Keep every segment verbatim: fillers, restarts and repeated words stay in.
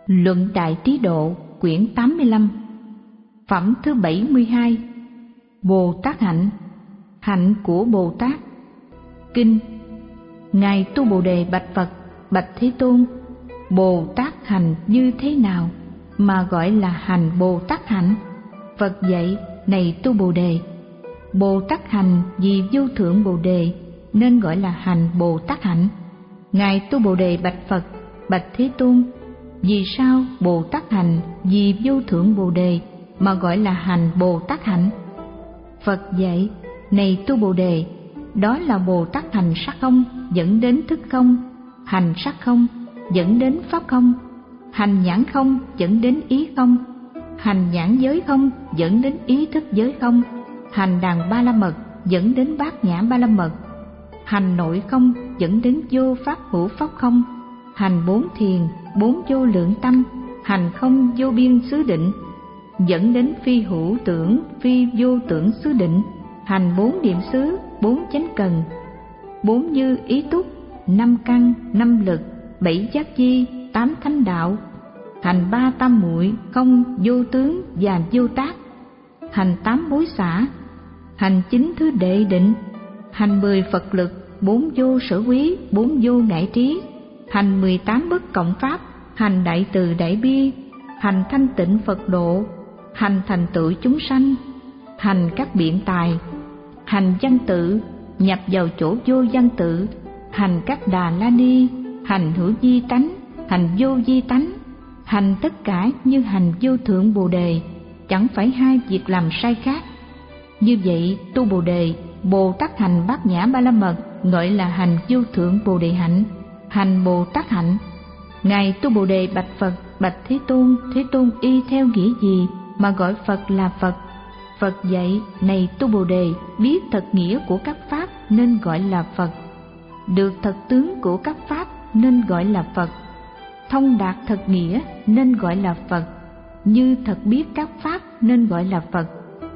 Luận Đại Trí Độ, quyển tám mươi lăm, phẩm thứ bảy mươi hai. Bồ Tát hạnh, hạnh của Bồ Tát. Kinh. Ngài Tu Bồ Đề bạch Phật: Bạch Thế Tôn, Bồ Tát hành như thế nào mà gọi là hành Bồ Tát hạnh? Phật dạy: Này Tu Bồ Đề, Bồ Tát hành vì vô thượng Bồ Đề nên gọi là hành Bồ Tát hạnh. Ngài Tu Bồ Đề bạch Phật: Bạch Thế Tôn, vì sao Bồ Tát hành vì vô thượng Bồ Đề mà gọi là hành Bồ Tát hạnh? Phật dạy: Này Tu Bồ Đề, đó là Bồ Tát hành sắc không dẫn đến thức không, hành sắc không dẫn đến pháp không, hành nhãn không dẫn đến ý không, hành nhãn giới không dẫn đến ý thức giới không, hành đàn ba la mật dẫn đến bát nhã ba la mật, hành nội không dẫn đến vô pháp hữu pháp không, hành bốn thiền, bốn vô lượng tâm, hành không vô biên xứ định, dẫn đến phi hữu tưởng, phi vô tưởng xứ định, hành bốn niệm xứ, bốn chánh cần, bốn như ý túc, năm căn, năm lực, bảy giác chi, tám thánh đạo, hành ba tam muội, không vô tướng và vô tác, hành tám bối xả, hành chín thứ đệ định, hành mười Phật lực, bốn vô sở quý, bốn vô ngại trí, hành mười tám bất cộng pháp, hành đại từ đại bi, hành thanh tịnh Phật độ, hành thành tựu chúng sanh, hành các biện tài, hành văn tự, nhập vào chỗ vô văn tự, hành các đà la ni, hành hữu di tánh, hành vô di tánh, hành tất cả như hành vô thượng Bồ Đề, chẳng phải hai việc làm sai khác. Như vậy, Tu Bồ Đề, Bồ Tát hành bát nhã ba la mật gọi là hành vô thượng Bồ Đề hạnh, hành Bồ Tát hạnh. Ngài Tu Bồ Đề bạch Phật: Bạch Thế Tôn, Thế Tôn y theo nghĩa gì mà gọi Phật là Phật? Phật dạy: Này Tu Bồ Đề, biết thật nghĩa của các pháp nên gọi là Phật, được thật tướng của các pháp nên gọi là Phật, thông đạt thật nghĩa nên gọi là Phật, như thật biết các pháp nên gọi là Phật.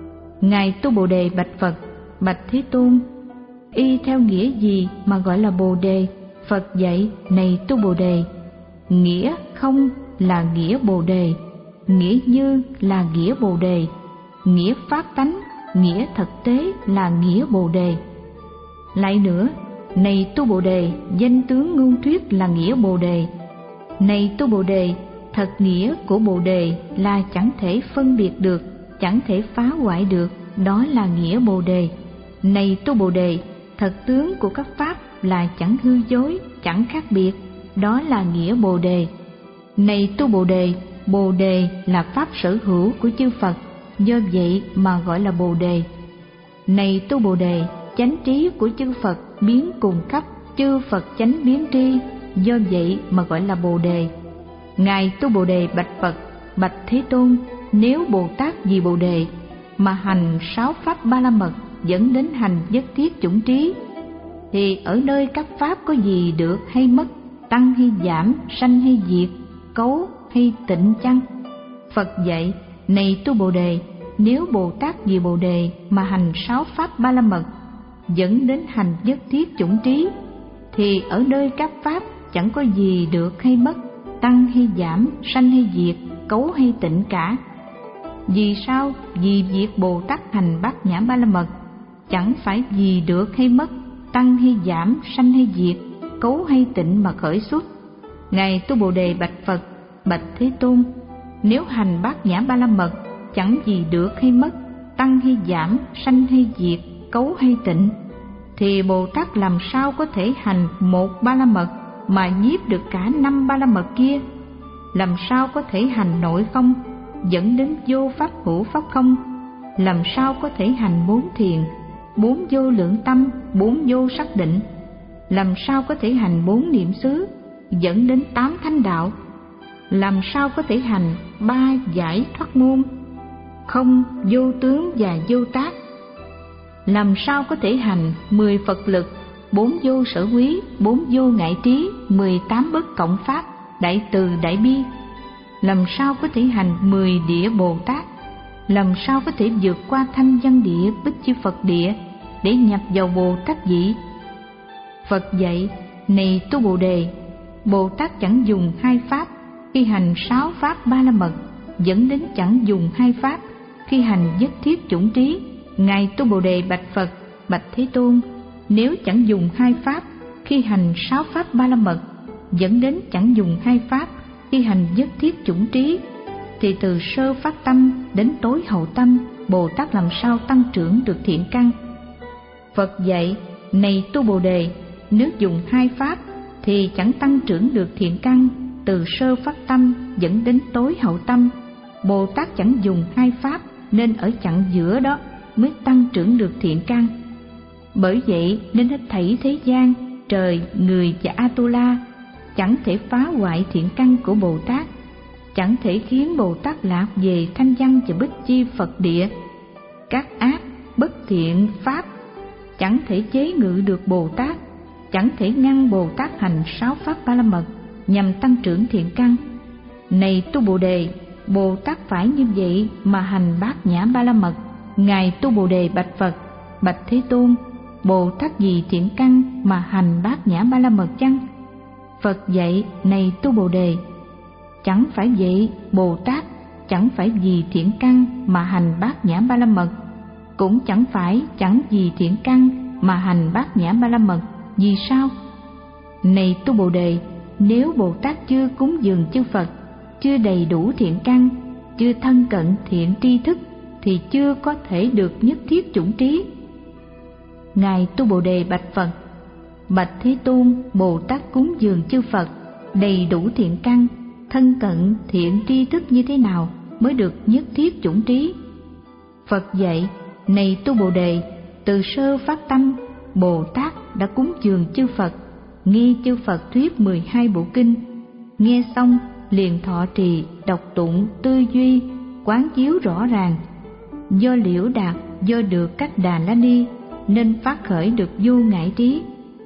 Ngài Tu Bồ Đề bạch Phật: Bạch Thế Tôn, y theo nghĩa gì mà gọi là Bồ Đề? Phật dạy: Này Tu Bồ Đề, nghĩa không là nghĩa Bồ Đề, nghĩa như là nghĩa Bồ Đề, nghĩa pháp tánh, nghĩa thực tế là nghĩa Bồ Đề. Lại nữa, này Tu Bồ Đề, danh tướng ngôn thuyết là nghĩa Bồ Đề. Này Tu Bồ Đề, thật nghĩa của Bồ Đề là chẳng thể phân biệt được, chẳng thể phá hoại được, đó là nghĩa Bồ Đề. Này Tu Bồ Đề, thật tướng của các pháp là chẳng hư dối, chẳng khác biệt, đó là nghĩa Bồ Đề. Này Tu Bồ Đề, Bồ Đề là pháp sở hữu của chư Phật, do vậy mà gọi là Bồ Đề. Này Tu Bồ Đề, chánh trí của chư Phật biến cùng khắp, chư Phật chánh biến tri, do vậy mà gọi là Bồ Đề. Ngài Tu Bồ Đề bạch Phật: Bạch Thế Tôn, nếu Bồ Tát vì Bồ Đề mà hành sáu pháp ba la mật dẫn đến hành nhất thiết chủng trí, thì ở nơi các pháp có gì được hay mất, tăng hay giảm, sanh hay diệt, cấu hay tịnh chăng? Phật dạy: Này Tu Bồ Đề, nếu Bồ Tát vì Bồ Đề mà hành sáu pháp ba la mật dẫn đến hành nhất thiết chủng trí, thì ở nơi các pháp chẳng có gì được hay mất, tăng hay giảm, sanh hay diệt, cấu hay tịnh cả. Vì sao? Vì việc Bồ Tát hành bát nhã ba la mật chẳng phải vì được hay mất, tăng hay giảm, sanh hay diệt, cấu hay tịnh mà khởi xuất. Ngài Tu Bồ Đề bạch Phật: Bạch Thế Tôn, nếu hành bát nhã ba la mật chẳng gì được hay mất, tăng hay giảm, sanh hay diệt, cấu hay tịnh, thì Bồ Tát làm sao có thể hành một ba la mật mà nhiếp được cả năm ba la mật kia? Làm sao có thể hành nội không dẫn đến vô pháp hữu pháp không? Làm sao có thể hành bốn thiền, bốn vô lượng tâm, bốn vô sắc định? Làm sao có thể hành bốn niệm xứ dẫn đến tám thánh đạo? Làm sao có thể hành ba giải thoát môn, không, vô tướng và vô tác? Làm sao có thể hành mười Phật lực, bốn vô sở quý, bốn vô ngại trí, mười tám bất cộng pháp, đại từ đại bi? Làm sao có thể hành mười địa Bồ Tát? Làm sao có thể vượt qua thanh văn địa, bích chi Phật địa để nhập vào Bồ Tát vị? Phật dạy: Này Tu Bồ Đề, Bồ Tát chẳng dùng hai pháp khi hành sáu pháp ba la mật, dẫn đến chẳng dùng hai pháp khi hành nhất thiết chủng trí. Ngài Tu Bồ Đề bạch Phật: Bạch Thế Tôn, nếu chẳng dùng hai pháp khi hành sáu pháp ba la mật, dẫn đến chẳng dùng hai pháp khi hành nhất thiết chủng trí, thì từ sơ phát tâm đến tối hậu tâm, Bồ Tát làm sao tăng trưởng được thiện căn? Phật dạy: Này Tu Bồ Đề, nếu dùng hai pháp thì chẳng tăng trưởng được thiện căn. Từ sơ phát tâm dẫn đến tối hậu tâm, Bồ Tát chẳng dùng hai pháp, nên ở chặng giữa đó mới tăng trưởng được thiện căn. Bởi vậy nên hết thảy thế gian, trời, người và Atula chẳng thể phá hoại thiện căn của Bồ Tát, chẳng thể khiến Bồ Tát lạc về thanh văn và bích chi Phật địa. Các ác bất thiện pháp chẳng thể chế ngự được Bồ Tát, chẳng thể ngăn Bồ Tát hành sáu pháp ba la mật nhằm tăng trưởng thiện căn. Này Tu Bồ Đề, Bồ Tát phải như vậy mà hành bát nhã ba la mật. Ngài Tu Bồ Đề bạch Phật: Bạch Thế Tôn, Bồ Tát vì thiện căn mà hành bát nhã ba la mật chăng? Phật dạy: Này Tu Bồ Đề, chẳng phải vậy. Bồ Tát chẳng phải vì thiện căn mà hành bát nhã ba la mật, cũng chẳng phải chẳng vì thiện căn mà hành bát nhã ba la mật. Vì sao? Này Tu Bồ Đề, nếu Bồ Tát chưa cúng dường chư Phật, chưa đầy đủ thiện căn, chưa thân cận thiện tri thức, thì chưa có thể được nhất thiết chủng trí. Ngài Tu Bồ Đề bạch Phật: Bạch Thế Tôn, Bồ Tát cúng dường chư Phật đầy đủ thiện căn, thân cận thiện tri thức như thế nào mới được nhất thiết chủng trí? Phật dạy: Này Tu Bồ Đề, từ sơ phát tâm, Bồ Tát đã cúng dường chư Phật, nghe chư Phật thuyết mười hai bộ kinh, nghe xong liền thọ trì, đọc tụng, tư duy, quán chiếu rõ ràng. Do liễu đạt, do được cách Đà La Ni nên phát khởi được vô ngại trí.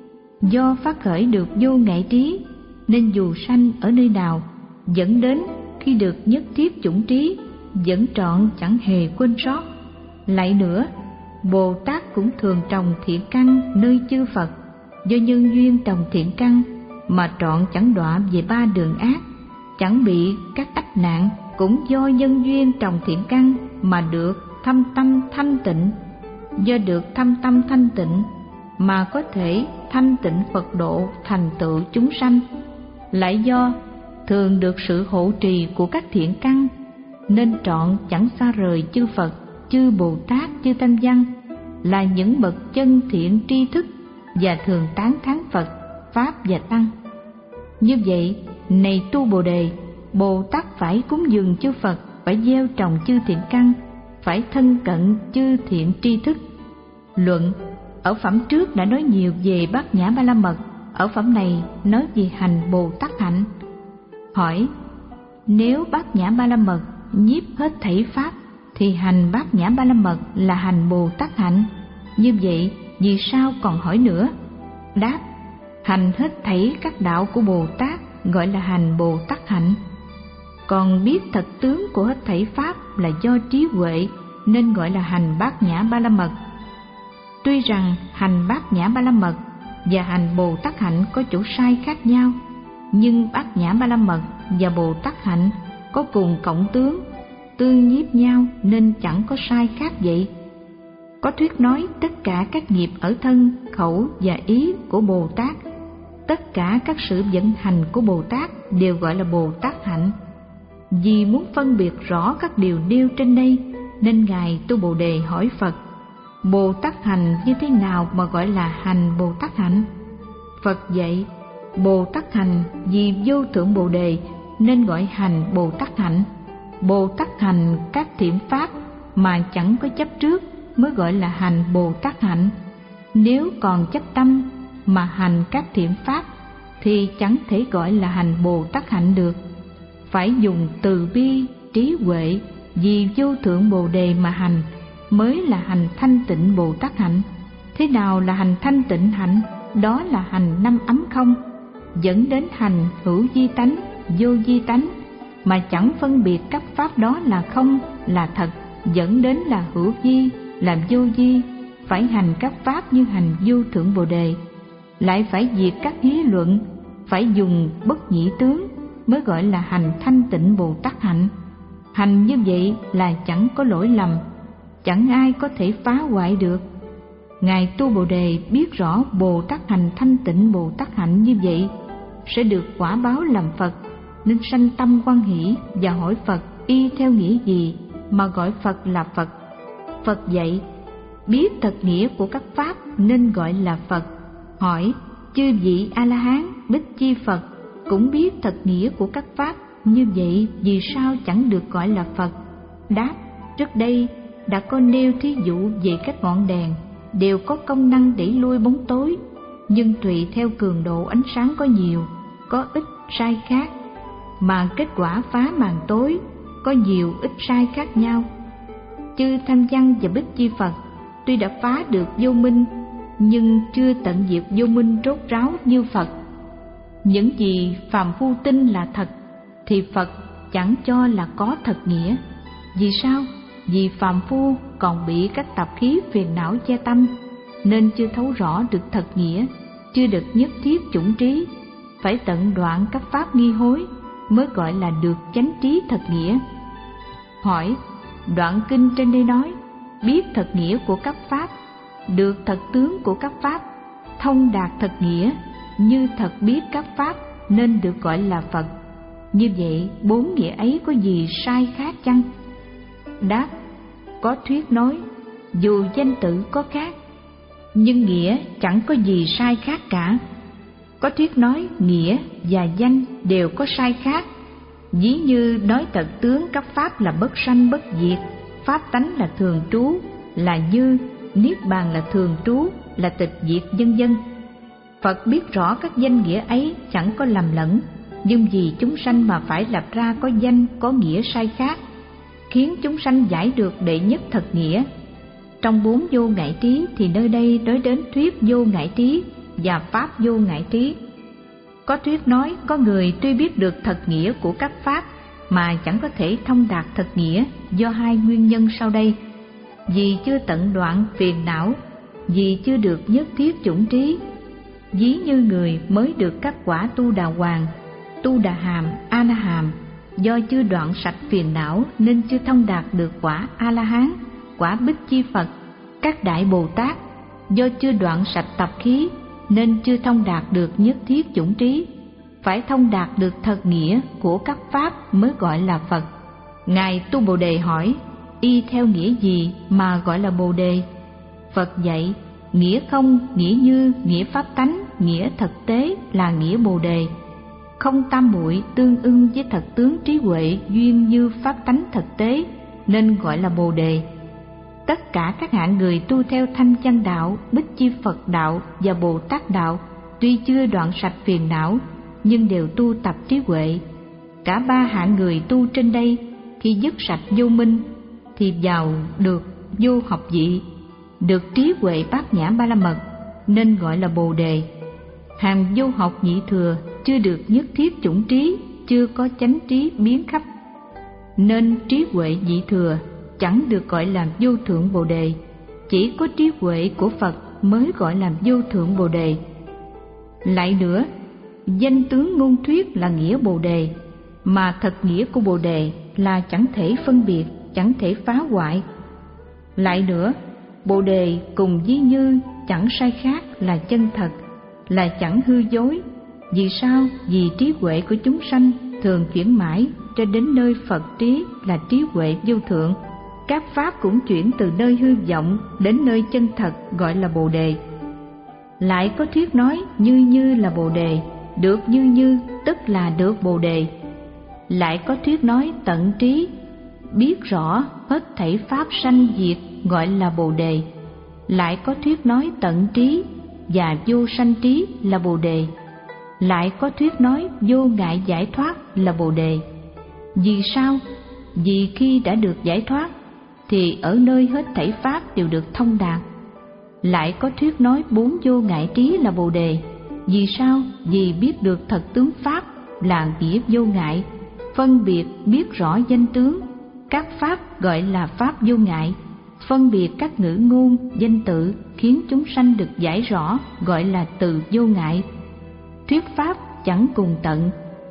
Do phát khởi được vô ngại trí nên dù sanh ở nơi nào, dẫn đến khi được nhất thiết chủng trí, vẫn trọn chẳng hề quên sót. Lại nữa, Bồ Tát cũng thường trồng thiện căn nơi chư Phật, do nhân duyên trồng thiện căn mà trọn chẳng đọa về ba đường ác, chẳng bị các ách nạn, cũng do nhân duyên trồng thiện căn mà được thâm tâm thanh tịnh. Do được thâm tâm thanh tịnh mà có thể thanh tịnh Phật độ thành tựu chúng sanh. Lại do thường được sự hộ trì của các thiện căn nên trọn chẳng xa rời chư Phật, chư Bồ Tát, chư Thanh Văn, là những bậc chân thiện tri thức và thường tán thán Phật, Pháp và Tăng. Như vậy, này Tu Bồ Đề, Bồ Tát phải cúng dường chư Phật, phải gieo trồng chư thiện căn, phải thân cận chư thiện tri thức. Luận: ở phẩm trước đã nói nhiều về bát nhã ba la mật, ở phẩm này nói về hành Bồ Tát hạnh. Hỏi: nếu bát nhã ba la mật nhiếp hết thảy pháp, thì hành bát nhã ba la mật là hành Bồ Tát hạnh. Như vậy, vì sao còn hỏi nữa? Đáp: hành hết thảy các đạo của Bồ Tát gọi là hành Bồ Tát hạnh. Còn biết thật tướng của hết thảy pháp là do trí huệ nên gọi là hành bát nhã ba la mật. Tuy rằng hành bát nhã ba la mật và hành Bồ Tát hạnh có chỗ sai khác nhau, nhưng bát nhã ba la mật và Bồ Tát hạnh có cùng cộng tướng, tương nhiếp nhau nên chẳng có sai khác vậy. Có thuyết nói tất cả các nghiệp ở thân, khẩu và ý của Bồ Tát, tất cả các sự vận hành của Bồ Tát đều gọi là Bồ Tát hạnh. Vì muốn phân biệt rõ các điều nêu trên đây nên Ngài Tu Bồ Đề hỏi Phật: Bồ Tát hành như thế nào mà gọi là hành Bồ Tát hạnh? Phật dạy: Bồ Tát hành vì vô thượng Bồ Đề nên gọi hành Bồ Tát hạnh. Bồ Tát hành các thiện pháp mà chẳng có chấp trước mới gọi là hành Bồ Tát hạnh. Nếu còn chấp tâm mà hành các thiện pháp thì chẳng thể gọi là hành Bồ Tát hạnh được. Phải dùng từ bi, trí huệ vì vô thượng Bồ Đề mà hành mới là hành thanh tịnh Bồ Tát hạnh. Thế nào là hành thanh tịnh hạnh? Đó là hành năm ấm không, dẫn đến hành hữu di tánh, vô di tánh, mà chẳng phân biệt các pháp đó là không, là thật, dẫn đến là hữu di, là vô di. Phải hành các pháp như hành vô thượng Bồ Đề. Lại phải diệt các lý luận, phải dùng bất nhị tướng, mới gọi là hành thanh tịnh Bồ Tát hạnh. Hành như vậy là chẳng có lỗi lầm, chẳng ai có thể phá hoại được. Ngài Tu Bồ Đề biết rõ Bồ Tát hành thanh tịnh Bồ Tát hạnh như vậy sẽ được quả báo làm Phật, nên sanh tâm hoan hỷ và hỏi Phật y theo nghĩa gì mà gọi Phật là Phật. Phật dạy biết thật nghĩa của các pháp nên gọi là Phật. Hỏi chư vị A-la-hán Bích Chi Phật cũng biết thật nghĩa của các pháp như vậy, vì sao chẳng được gọi là Phật? Đáp: trước đây đã có nêu thí dụ về các ngọn đèn đều có công năng đẩy lui bóng tối, nhưng tùy theo cường độ ánh sáng có nhiều, có ít sai khác, mà kết quả phá màn tối có nhiều ít sai khác nhau. Chư Tham Văn và Bích Chi Phật tuy đã phá được vô minh, nhưng chưa tận diệt vô minh rốt ráo như Phật. Những gì phàm phu tin là thật thì Phật chẳng cho là có thật nghĩa. Vì sao? Vì phàm phu còn bị các tập khí phiền não che tâm, nên chưa thấu rõ được thật nghĩa, chưa được nhất thiết chủng trí. Phải tận đoạn các pháp nghi hối mới gọi là được chánh trí thật nghĩa. Hỏi: đoạn kinh trên đây nói biết thật nghĩa của các pháp, được thật tướng của các pháp, thông đạt thật nghĩa, như thật biết các pháp nên được gọi là Phật. Như vậy bốn nghĩa ấy có gì sai khác chăng? Đáp: có thuyết nói dù danh tự có khác, nhưng nghĩa chẳng có gì sai khác cả. Có thuyết nói nghĩa và danh đều có sai khác. Ví như nói thật tướng các pháp là bất sanh bất diệt, pháp tánh là thường trú, là như, niết bàn là thường trú, là tịch diệt, vân vân. Phật biết rõ các danh nghĩa ấy chẳng có lầm lẫn, nhưng vì chúng sanh mà phải lập ra có danh có nghĩa sai khác, khiến chúng sanh giải được đệ nhất thật nghĩa. Trong bốn vô ngại trí thì nơi đây nói đến thuyết vô ngại trí và pháp vô ngại trí. Có thuyết nói có người tuy biết được thật nghĩa của các pháp mà chẳng có thể thông đạt thật nghĩa, do hai nguyên nhân sau đây: vì chưa tận đoạn phiền não, vì chưa được nhất thiết chủng trí. Ví như người mới được các quả tu đà hoàng, tu đà hàm, a la hàm, do chưa đoạn sạch phiền não nên chưa thông đạt được quả a la hán, quả Bích Chi Phật. Các đại Bồ Tát do chưa đoạn sạch tập khí nên chưa thông đạt được nhất thiết chủng trí. Phải thông đạt được thật nghĩa của các pháp mới gọi là Phật. Ngài Tu Bồ Đề hỏi: y theo nghĩa gì mà gọi là Bồ Đề? Phật dạy: nghĩa không, nghĩa như, nghĩa pháp tánh, nghĩa thực tế là nghĩa Bồ Đề. Không tam muội tương ưng với thật tướng trí huệ duyên như pháp tánh thực tế nên gọi là Bồ Đề. Tất cả các hạng người tu theo Thanh Văn đạo, Bích Chi Phật đạo và Bồ Tát đạo tuy chưa đoạn sạch phiền não nhưng đều tu tập trí huệ. Cả ba hạng người tu trên đây khi dứt sạch vô minh thì vào được vô học vị, được trí huệ bát nhã ba la mật nên gọi là Bồ Đề. Hàng vô học nhị thừa chưa được nhất thiết chủng trí, chưa có chánh trí biến khắp nên trí huệ nhị thừa chẳng được gọi là vô thượng Bồ Đề. Chỉ có trí huệ của Phật mới gọi là vô thượng Bồ Đề. Lại nữa, danh tướng ngôn thuyết là nghĩa Bồ Đề, mà thật nghĩa của Bồ Đề là chẳng thể phân biệt, chẳng thể phá hoại. Lại nữa, Bồ Đề cùng ví như chẳng sai khác là chân thật, là chẳng hư dối. Vì sao? Vì trí huệ của chúng sanh thường chuyển mãi cho đến nơi Phật trí là trí huệ vô thượng. Các pháp cũng chuyển từ nơi hư vọng đến nơi chân thật gọi là Bồ Đề. Lại có thuyết nói như như là Bồ Đề, được như như tức là được Bồ Đề. Lại có thuyết nói tận trí, biết rõ hết thảy pháp sanh diệt gọi là Bồ Đề. Lại có thuyết nói tận trí và vô sanh trí là Bồ Đề. Lại có thuyết nói vô ngại giải thoát là Bồ Đề. Vì sao? Vì khi đã được giải thoát thì ở nơi hết thảy pháp đều được thông đạt. Lại có thuyết nói bốn vô ngại trí là Bồ Đề. Vì sao? Vì biết được thật tướng pháp là nghĩa vô ngại, phân biệt biết rõ danh tướng. Các pháp gọi là pháp vô ngại, phân biệt các ngữ ngôn, danh tự khiến chúng sanh được giải rõ gọi là từ vô ngại. Thuyết pháp chẳng cùng tận,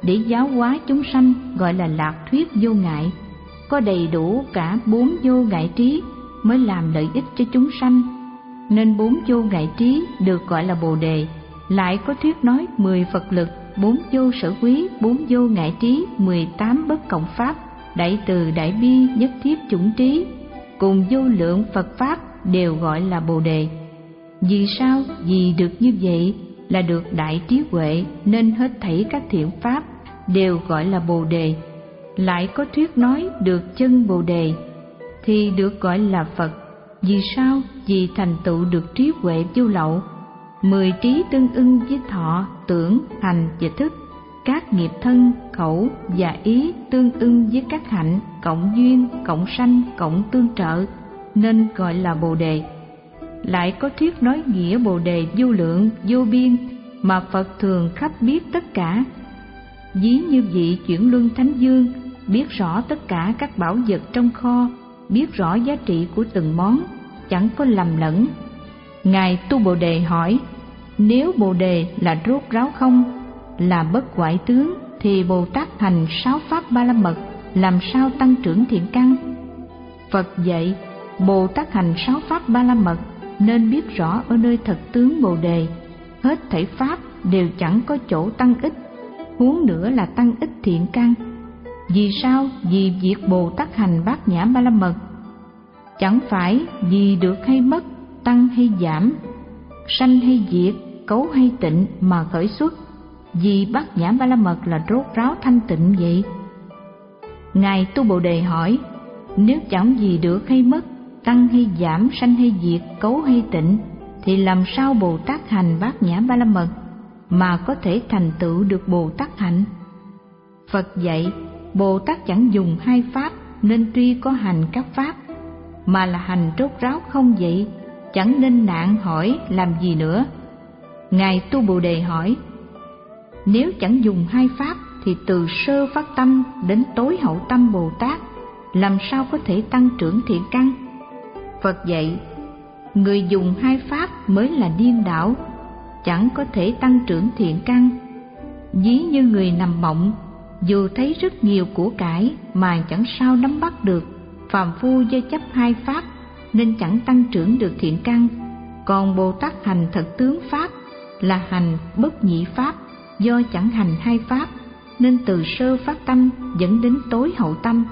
để giáo hóa chúng sanh gọi là lạc thuyết vô ngại. Có đầy đủ cả bốn vô ngại trí mới làm lợi ích cho chúng sanh, nên bốn vô ngại trí được gọi là Bồ Đề. Lại có thuyết nói mười Phật lực, bốn vô sở quý, bốn vô ngại trí, mười tám bất cộng pháp, đại từ đại bi, nhất thiết chủng trí, cùng vô lượng Phật pháp đều gọi là Bồ Đề. Vì sao? Vì được như vậy là được đại trí huệ, nên hết thảy các thiện pháp đều gọi là Bồ Đề. Lại có thuyết nói được chân Bồ Đề thì được gọi là Phật. Vì sao? Vì thành tựu được trí huệ vô lậu. Mười trí tương ưng với thọ, tưởng, hành và thức. Các nghiệp thân, khẩu và ý tương ưng với các hạnh, cộng duyên, cộng sanh, cộng tương trợ, nên gọi là Bồ Đề. Lại có thuyết nói nghĩa Bồ Đề vô lượng, vô biên, mà Phật thường khắp biết tất cả. Ví như vị chuyển luân thánh vương, biết rõ tất cả các bảo vật trong kho, biết rõ giá trị của từng món, chẳng có lầm lẫn. Ngài Tu Bồ Đề hỏi, nếu Bồ Đề là rốt ráo không, là bất hoại tướng, thì Bồ Tát hành sáu pháp ba la mật làm sao tăng trưởng thiện căn? Phật dạy, Bồ Tát hành sáu pháp ba la mật nên biết rõ ở nơi thật tướng Bồ Đề, hết thảy pháp đều chẳng có chỗ tăng ích, huống nữa là tăng ích thiện căn. Vì sao? Vì việc Bồ Tát hành bát nhã ba la mật chẳng phải vì được hay mất, tăng hay giảm, sanh hay diệt, cấu hay tịnh mà khởi xuất, vì bát nhã ba la mật là rốt ráo thanh tịnh vậy. Ngài Tu Bồ Đề hỏi, nếu chẳng gì được hay mất, tăng hay giảm, sanh hay diệt, cấu hay tịnh, thì làm sao Bồ Tát hành bát nhã ba la mật mà có thể thành tựu được Bồ Tát hạnh? Phật dạy, Bồ Tát chẳng dùng hai pháp nên tuy có hành các pháp, mà là hành rốt ráo không vậy, chẳng nên nạn hỏi làm gì nữa. Ngài Tu Bồ Đề hỏi, nếu chẳng dùng hai pháp thì từ sơ phát tâm đến tối hậu tâm Bồ Tát làm sao có thể tăng trưởng thiện căn? Phật dạy, người dùng hai pháp mới là điên đảo, chẳng có thể tăng trưởng thiện căn. Ví như người nằm mộng, dù thấy rất nhiều của cải mà chẳng sao nắm bắt được, phàm phu do chấp hai pháp nên chẳng tăng trưởng được thiện căn. Còn Bồ Tát hành thật tướng pháp là hành bất nhị pháp, do chẳng hành hai pháp nên từ sơ phát tâm dẫn đến tối hậu tâm,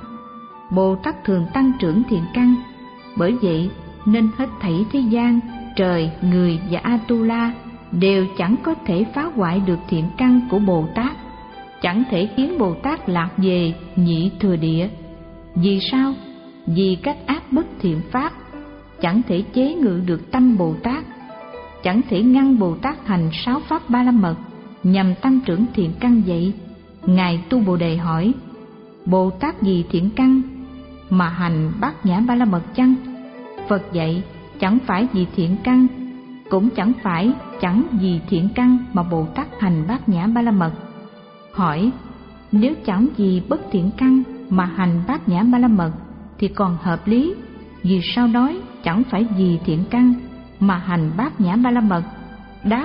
Bồ Tát thường tăng trưởng thiện căn. Bởi vậy nên hết thảy thế gian, trời, người và Atula đều chẳng có thể phá hoại được thiện căn của Bồ Tát, chẳng thể khiến Bồ Tát lạc về nhị thừa địa. Vì sao? Vì các ác bất thiện pháp chẳng thể chế ngự được tâm Bồ Tát, chẳng thể ngăn Bồ Tát hành sáu pháp ba la mật nhằm tăng trưởng thiện căn vậy. Ngài Tu Bồ Đề hỏi, Bồ Tát vì thiện căn mà hành bát nhã ba la mật chăng? Phật dạy, chẳng phải vì thiện căn, cũng chẳng phải chẳng vì thiện căn mà Bồ Tát hành bát nhã ba la mật. Hỏi, nếu chẳng vì bất thiện căn mà hành bát nhã ba la mật thì còn hợp lý, vì sao nói chẳng phải vì thiện căn mà hành bát nhã ba la mật? Đáp,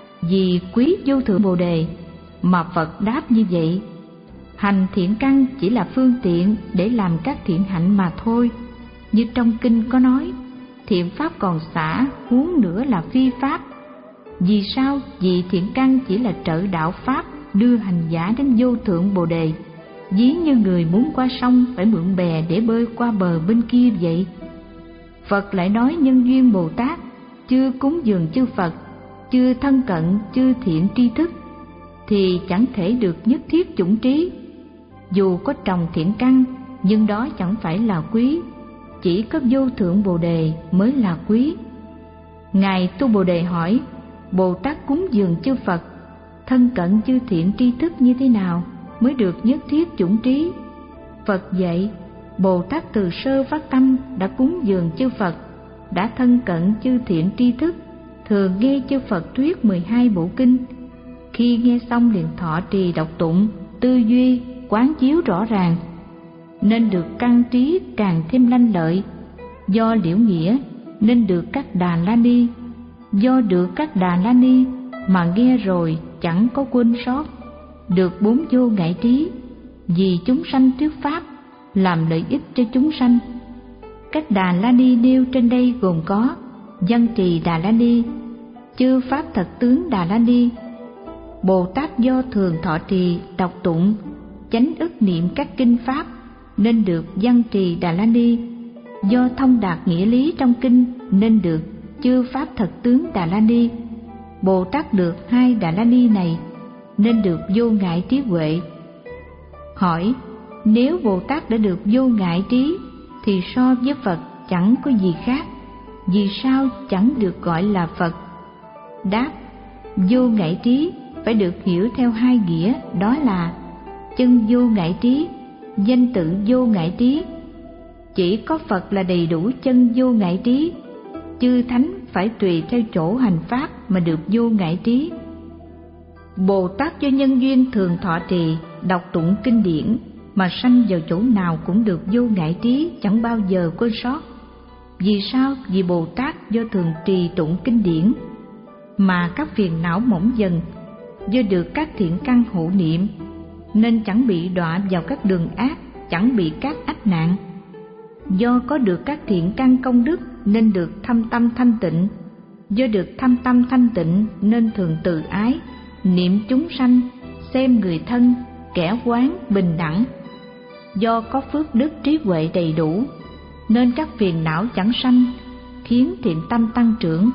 vì quý vô thượng Bồ Đề mà Phật đáp như vậy. Hành thiện căn chỉ là phương tiện để làm các thiện hạnh mà thôi. Như trong kinh có nói, thiện pháp còn xả, huống nữa là phi pháp. Vì sao? Vì thiện căn chỉ là trợ đạo pháp đưa hành giả đến vô thượng Bồ Đề. Ví như người muốn qua sông phải mượn bè để bơi qua bờ bên kia vậy. Phật lại nói nhân duyên Bồ Tát chưa cúng dường chư Phật, chưa thân cận chư thiện tri thức thì chẳng thể được nhất thiết chủng trí. Dù có trồng thiện căn nhưng đó chẳng phải là quý, chỉ có vô thượng Bồ Đề mới là quý. Ngài Tu Bồ Đề hỏi, Bồ Tát cúng dường chư Phật, thân cận chư thiện tri thức như thế nào mới được nhất thiết chủng trí? Phật dạy, Bồ Tát từ sơ phát tâm đã cúng dường chư Phật, đã thân cận chư thiện tri thức, thường nghe chư Phật thuyết mười hai bộ kinh. Khi nghe xong liền thọ trì đọc tụng, tư duy, quán chiếu rõ ràng, nên được căn trí càng thêm lanh lợi. Do liễu nghĩa nên được các Đà La Ni, do được các Đà La Ni mà nghe rồi chẳng có quên sót. được bốn vô ngại trí, vì chúng sanh thuyết pháp, làm lợi ích cho chúng sanh. Các Đà La Ni nêu trên đây gồm có Văn Trì Đà La Ni, Chư Pháp Thật Tướng Đà La Ni, Bồ Tát do thường thọ trì, đọc tụng, chánh ức niệm các kinh pháp nên được Văn Trì Đà La Ni, do thông đạt nghĩa lý trong kinh nên được Chư Pháp Thật Tướng Đà La Ni. Bồ Tát được hai Đà La Ni này nên được vô ngại trí huệ. Hỏi: nếu Bồ Tát đã được vô ngại trí thì so với Phật chẳng có gì khác, vì sao chẳng được gọi là Phật? Đáp: vô ngại trí phải được hiểu theo hai nghĩa, đó là chân vô ngại trí, danh tự vô ngại trí. Chỉ có Phật là đầy đủ chân vô ngại trí, chư thánh phải tùy theo chỗ hành pháp mà được vô ngại trí. Bồ Tát do nhân duyên thường thọ trì, đọc tụng kinh điển mà sanh vào chỗ nào cũng được vô ngại trí, chẳng bao giờ quên sót. Vì sao? Vì Bồ Tát do thường trì tụng kinh điển mà các phiền não mỏng dần, do được các thiện căn hộ niệm nên chẳng bị đọa vào các đường ác, chẳng bị các ách nạn. Do có được các thiện căn công đức nên được thâm tâm thanh tịnh, do được thâm tâm thanh tịnh nên thường từ ái, niệm chúng sanh, xem người thân, kẻ quán bình đẳng. Do có phước đức trí huệ đầy đủ nên các phiền não chẳng sanh, khiến thiện tâm tăng trưởng.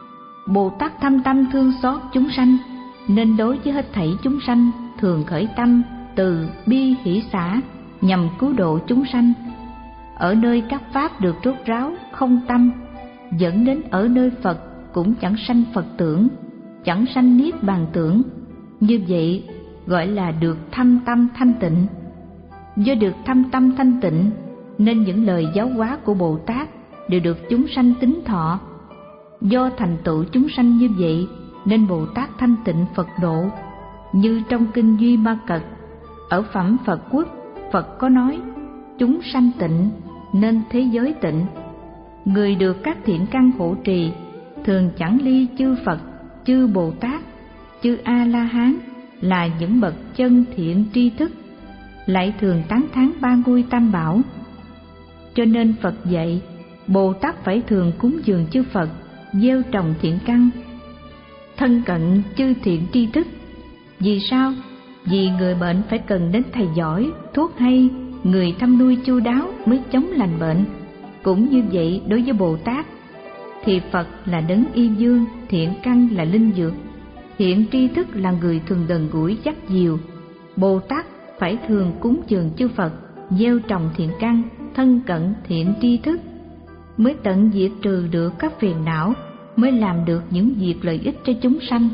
Bồ Tát thâm tâm thương xót chúng sanh nên đối với hết thảy chúng sanh thường khởi tâm từ bi hỷ xả nhằm cứu độ chúng sanh. Ở nơi các pháp được rốt ráo không tâm, dẫn đến ở nơi Phật cũng chẳng sanh Phật tưởng, chẳng sanh niết bàn tưởng. Như vậy gọi là được thâm tâm thanh tịnh. Do được thâm tâm thanh tịnh nên những lời giáo hóa của Bồ Tát đều được chúng sanh tín thọ. Do thành tựu chúng sanh như vậy nên Bồ Tát thanh tịnh Phật độ. Như trong kinh Duy Ma Cật, ở phẩm Phật Quốc, Phật có nói: chúng sanh tịnh nên thế giới tịnh. Người được các thiện căn hộ trì thường chẳng ly chư Phật, chư Bồ Tát, chư A La Hán là những bậc chân thiện tri thức, lại thường tán thán ba ngôi tam bảo. Cho nên Phật dạy Bồ Tát phải thường cúng dường chư Phật, gieo trồng thiện căn, thân cận chư thiện tri thức. Vì sao? Vì người bệnh phải cần đến thầy giỏi, thuốc hay, người thăm nuôi chu đáo mới chống lành bệnh. Cũng như vậy đối với Bồ Tát thì Phật là đấng y dương, thiện căn là linh dược, thiện tri thức là người thường gần gũi dắt dìu. Bồ Tát phải thường cúng dường chư Phật, gieo trồng thiện căn, thân cận thiện tri thức, mới tận diệt trừ được các phiền não, mới làm được những việc lợi ích cho chúng sanh.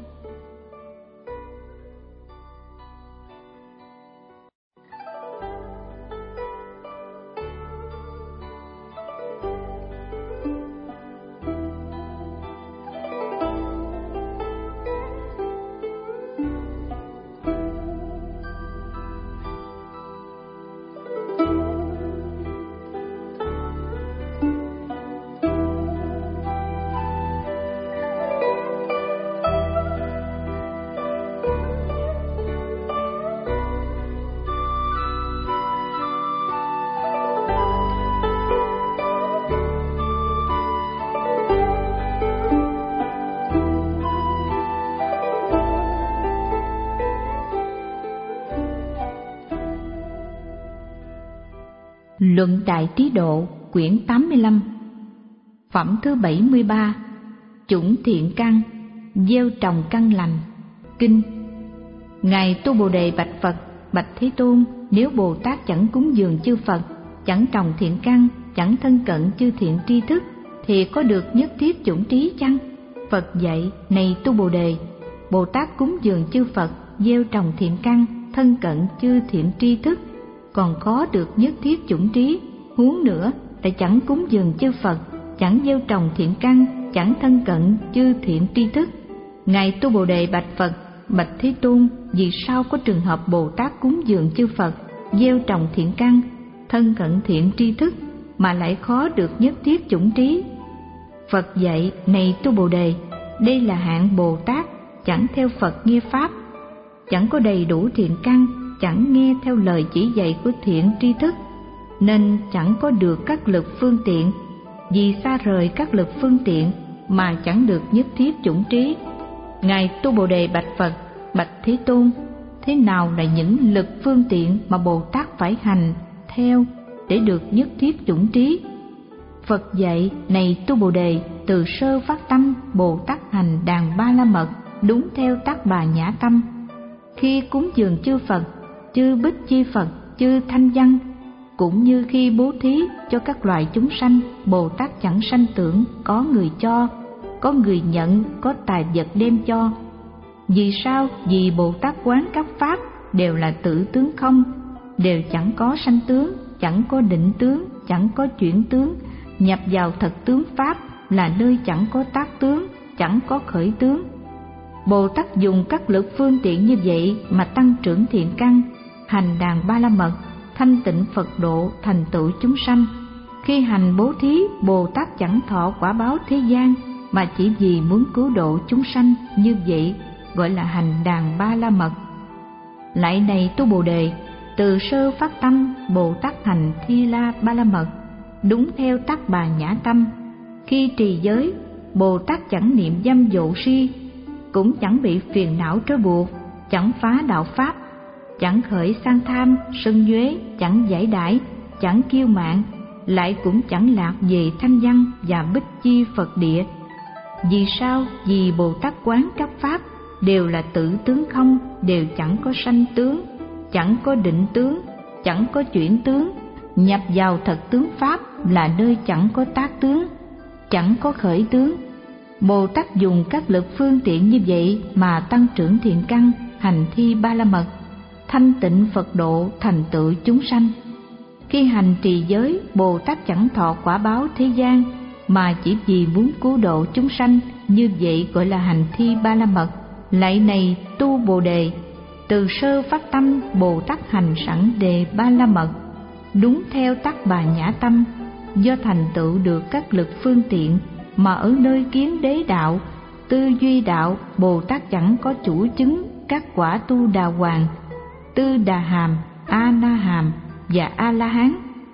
Luận Đại Trí Độ, quyển tám mươi lăm, phẩm thứ bảy mươi ba, chủng thiện căn, gieo trồng căn lành. Kinh. Ngài Tu Bồ Đề bạch Phật: bạch Thế Tôn, nếu Bồ Tát chẳng cúng dường chư Phật, chẳng trồng thiện căn, chẳng thân cận chư thiện tri thức, thì có được nhất thiết chủng trí chăng? Phật dạy: này Tu Bồ Đề, Bồ Tát cúng dường chư Phật, gieo trồng thiện căn, thân cận chư thiện tri thức, còn có được nhất thiết chủng trí. Huống nữa lại chẳng cúng dường chư Phật, chẳng gieo trồng thiện căn, chẳng thân cận chư thiện tri thức. Ngài Tu Bồ Đề bạch Phật: bạch Thế Tôn, vì sao có trường hợp Bồ Tát cúng dường chư Phật, gieo trồng thiện căn, thân cận thiện tri thức mà lại khó được nhất thiết chủng trí? Phật dạy: này Tu Bồ Đề, đây là hạng Bồ Tát chẳng theo Phật nghe pháp. chẳng có đầy đủ thiện căn, chẳng nghe theo lời chỉ dạy của thiện tri thức, nên chẳng có được các lực phương tiện. Vì xa rời các lực phương tiện mà chẳng được nhất thiết chủng trí. Ngài Tu Bồ Đề bạch Phật: bạch Thế Tôn, thế nào là những lực phương tiện mà Bồ Tát phải hành theo để được nhất thiết chủng trí? Phật dạy: này Tu Bồ Đề, từ sơ phát tâm Bồ Tát hành đàn ba la mật đúng theo tác bà nhã tâm. Khi cúng dường chư Phật, chư Bích Chi Phật, chư Thanh Văn, cũng như khi bố thí cho các loài chúng sanh, Bồ Tát chẳng sanh tưởng có người cho, có người nhận, có tài vật đem cho. Vì sao? Vì Bồ Tát quán các pháp đều là tự tướng không, đều chẳng có sanh tướng, chẳng có định tướng, chẳng có chuyển tướng, nhập vào thật tướng pháp là nơi chẳng có tác tướng, chẳng có khởi tướng. Bồ Tát dùng các lực phương tiện như vậy mà tăng trưởng thiện căn, hành đàn ba la mật, thanh tịnh Phật độ, thành tựu chúng sanh. Khi hành bố thí, Bồ Tát chẳng thọ quả báo thế gian, mà chỉ vì muốn cứu độ chúng sanh, như vậy gọi là hành đàn ba la mật. Lại này Tu Bồ Đề, từ sơ phát tâm Bồ Tát hành Thi La ba la mật đúng theo tác bà nhã tâm. Khi trì giới, Bồ Tát chẳng niệm dâm dộ si, cũng chẳng bị phiền não trói buộc, chẳng phá đạo pháp, chẳng khởi sang tham sân nhuế, chẳng giải đãi, chẳng kiêu mạn, lại cũng chẳng lạc về thanh văn và bích chi Phật địa. Vì sao? Vì Bồ Tát quán các pháp đều là tự tướng không, đều chẳng có sanh tướng, chẳng có định tướng, chẳng có chuyển tướng, nhập vào thật tướng pháp là nơi chẳng có tác tướng, chẳng có khởi tướng. Bồ Tát dùng các lực phương tiện như vậy mà tăng trưởng thiện căn, hành thi ba la mật, thanh tịnh Phật độ, thành tựu chúng sanh. Khi hành trì giới, Bồ Tát chẳng thọ quả báo thế gian, mà chỉ vì muốn cứu độ chúng sanh, như vậy gọi là hành thi ba la mật. Lại này Tu Bồ Đề, từ sơ phát tâm Bồ Tát hành sẵn đề ba la mật đúng theo tác bà nhã tâm. Do thành tựu được các lực phương tiện mà ở nơi kiến đế đạo, tư duy đạo, Bồ Tát chẳng có chủ chứng các quả tu đà hoàng, tư đà hàm, a na hàm và a la hán.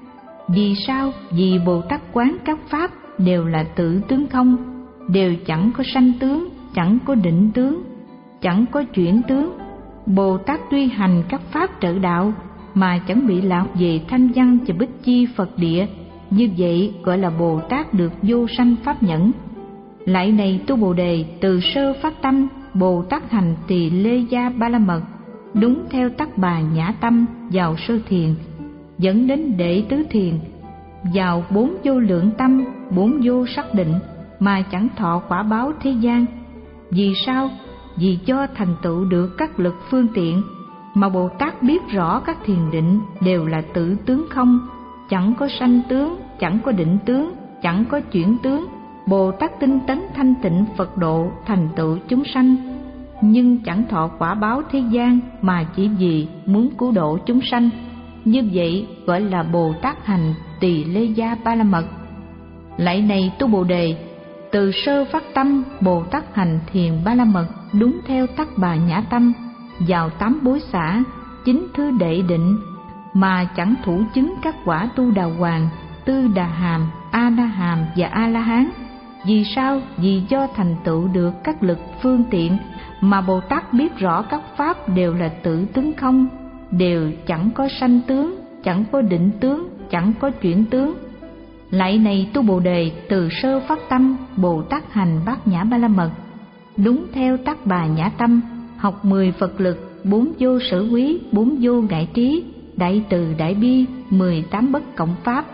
Vì sao? Vì Bồ Tát quán các pháp đều là tự tướng không, đều chẳng có sanh tướng, chẳng có định tướng, chẳng có chuyển tướng. Bồ Tát tuy hành các pháp trợ đạo mà chẳng bị lạc về thanh văn và bích chi Phật địa, như vậy gọi là Bồ Tát được vô sanh pháp nhẫn. Lại này Tu Bồ Đề, từ sơ phát tâm Bồ Tát hành Tỳ Lê Gia ba la mật đúng theo tác bà nhã tâm vào sơ thiền, dẫn đến đệ tứ thiền, vào bốn vô lượng tâm, bốn vô sắc định, mà chẳng thọ quả báo thế gian. Vì sao? Vì do thành tựu được các lực phương tiện mà Bồ Tát biết rõ các thiền định đều là tự tướng không, chẳng có sanh tướng, chẳng có định tướng, chẳng có chuyển tướng. Bồ Tát tinh tấn thanh tịnh Phật độ, thành tựu chúng sanh, nhưng chẳng thọ quả báo thế gian, mà chỉ vì muốn cứu độ chúng sanh, như vậy gọi là Bồ Tát hành Tỳ Lê Gia ba la mật. Lại này Tu Bồ Đề, từ sơ phát tâm Bồ Tát hành thiền ba la mật đúng theo tác bà nhã tâm vào tám bối xả, chính thứ đệ định, mà chẳng thủ chứng các quả tu đà hoàng, tư đà hàm, a na hàm và a la hán. Vì sao? Vì do thành tựu được các lực phương tiện mà Bồ Tát biết rõ các pháp đều là tự tướng không, đều chẳng có sanh tướng, chẳng có định tướng, chẳng có chuyển tướng. Lại này Tu Bồ Đề, từ sơ phát tâm Bồ Tát hành bát nhã ba la mật đúng theo tác bà nhã tâm, học mười Phật lực, bốn vô sở quý, bốn vô ngại trí, đại từ đại bi, mười tám bất cộng pháp,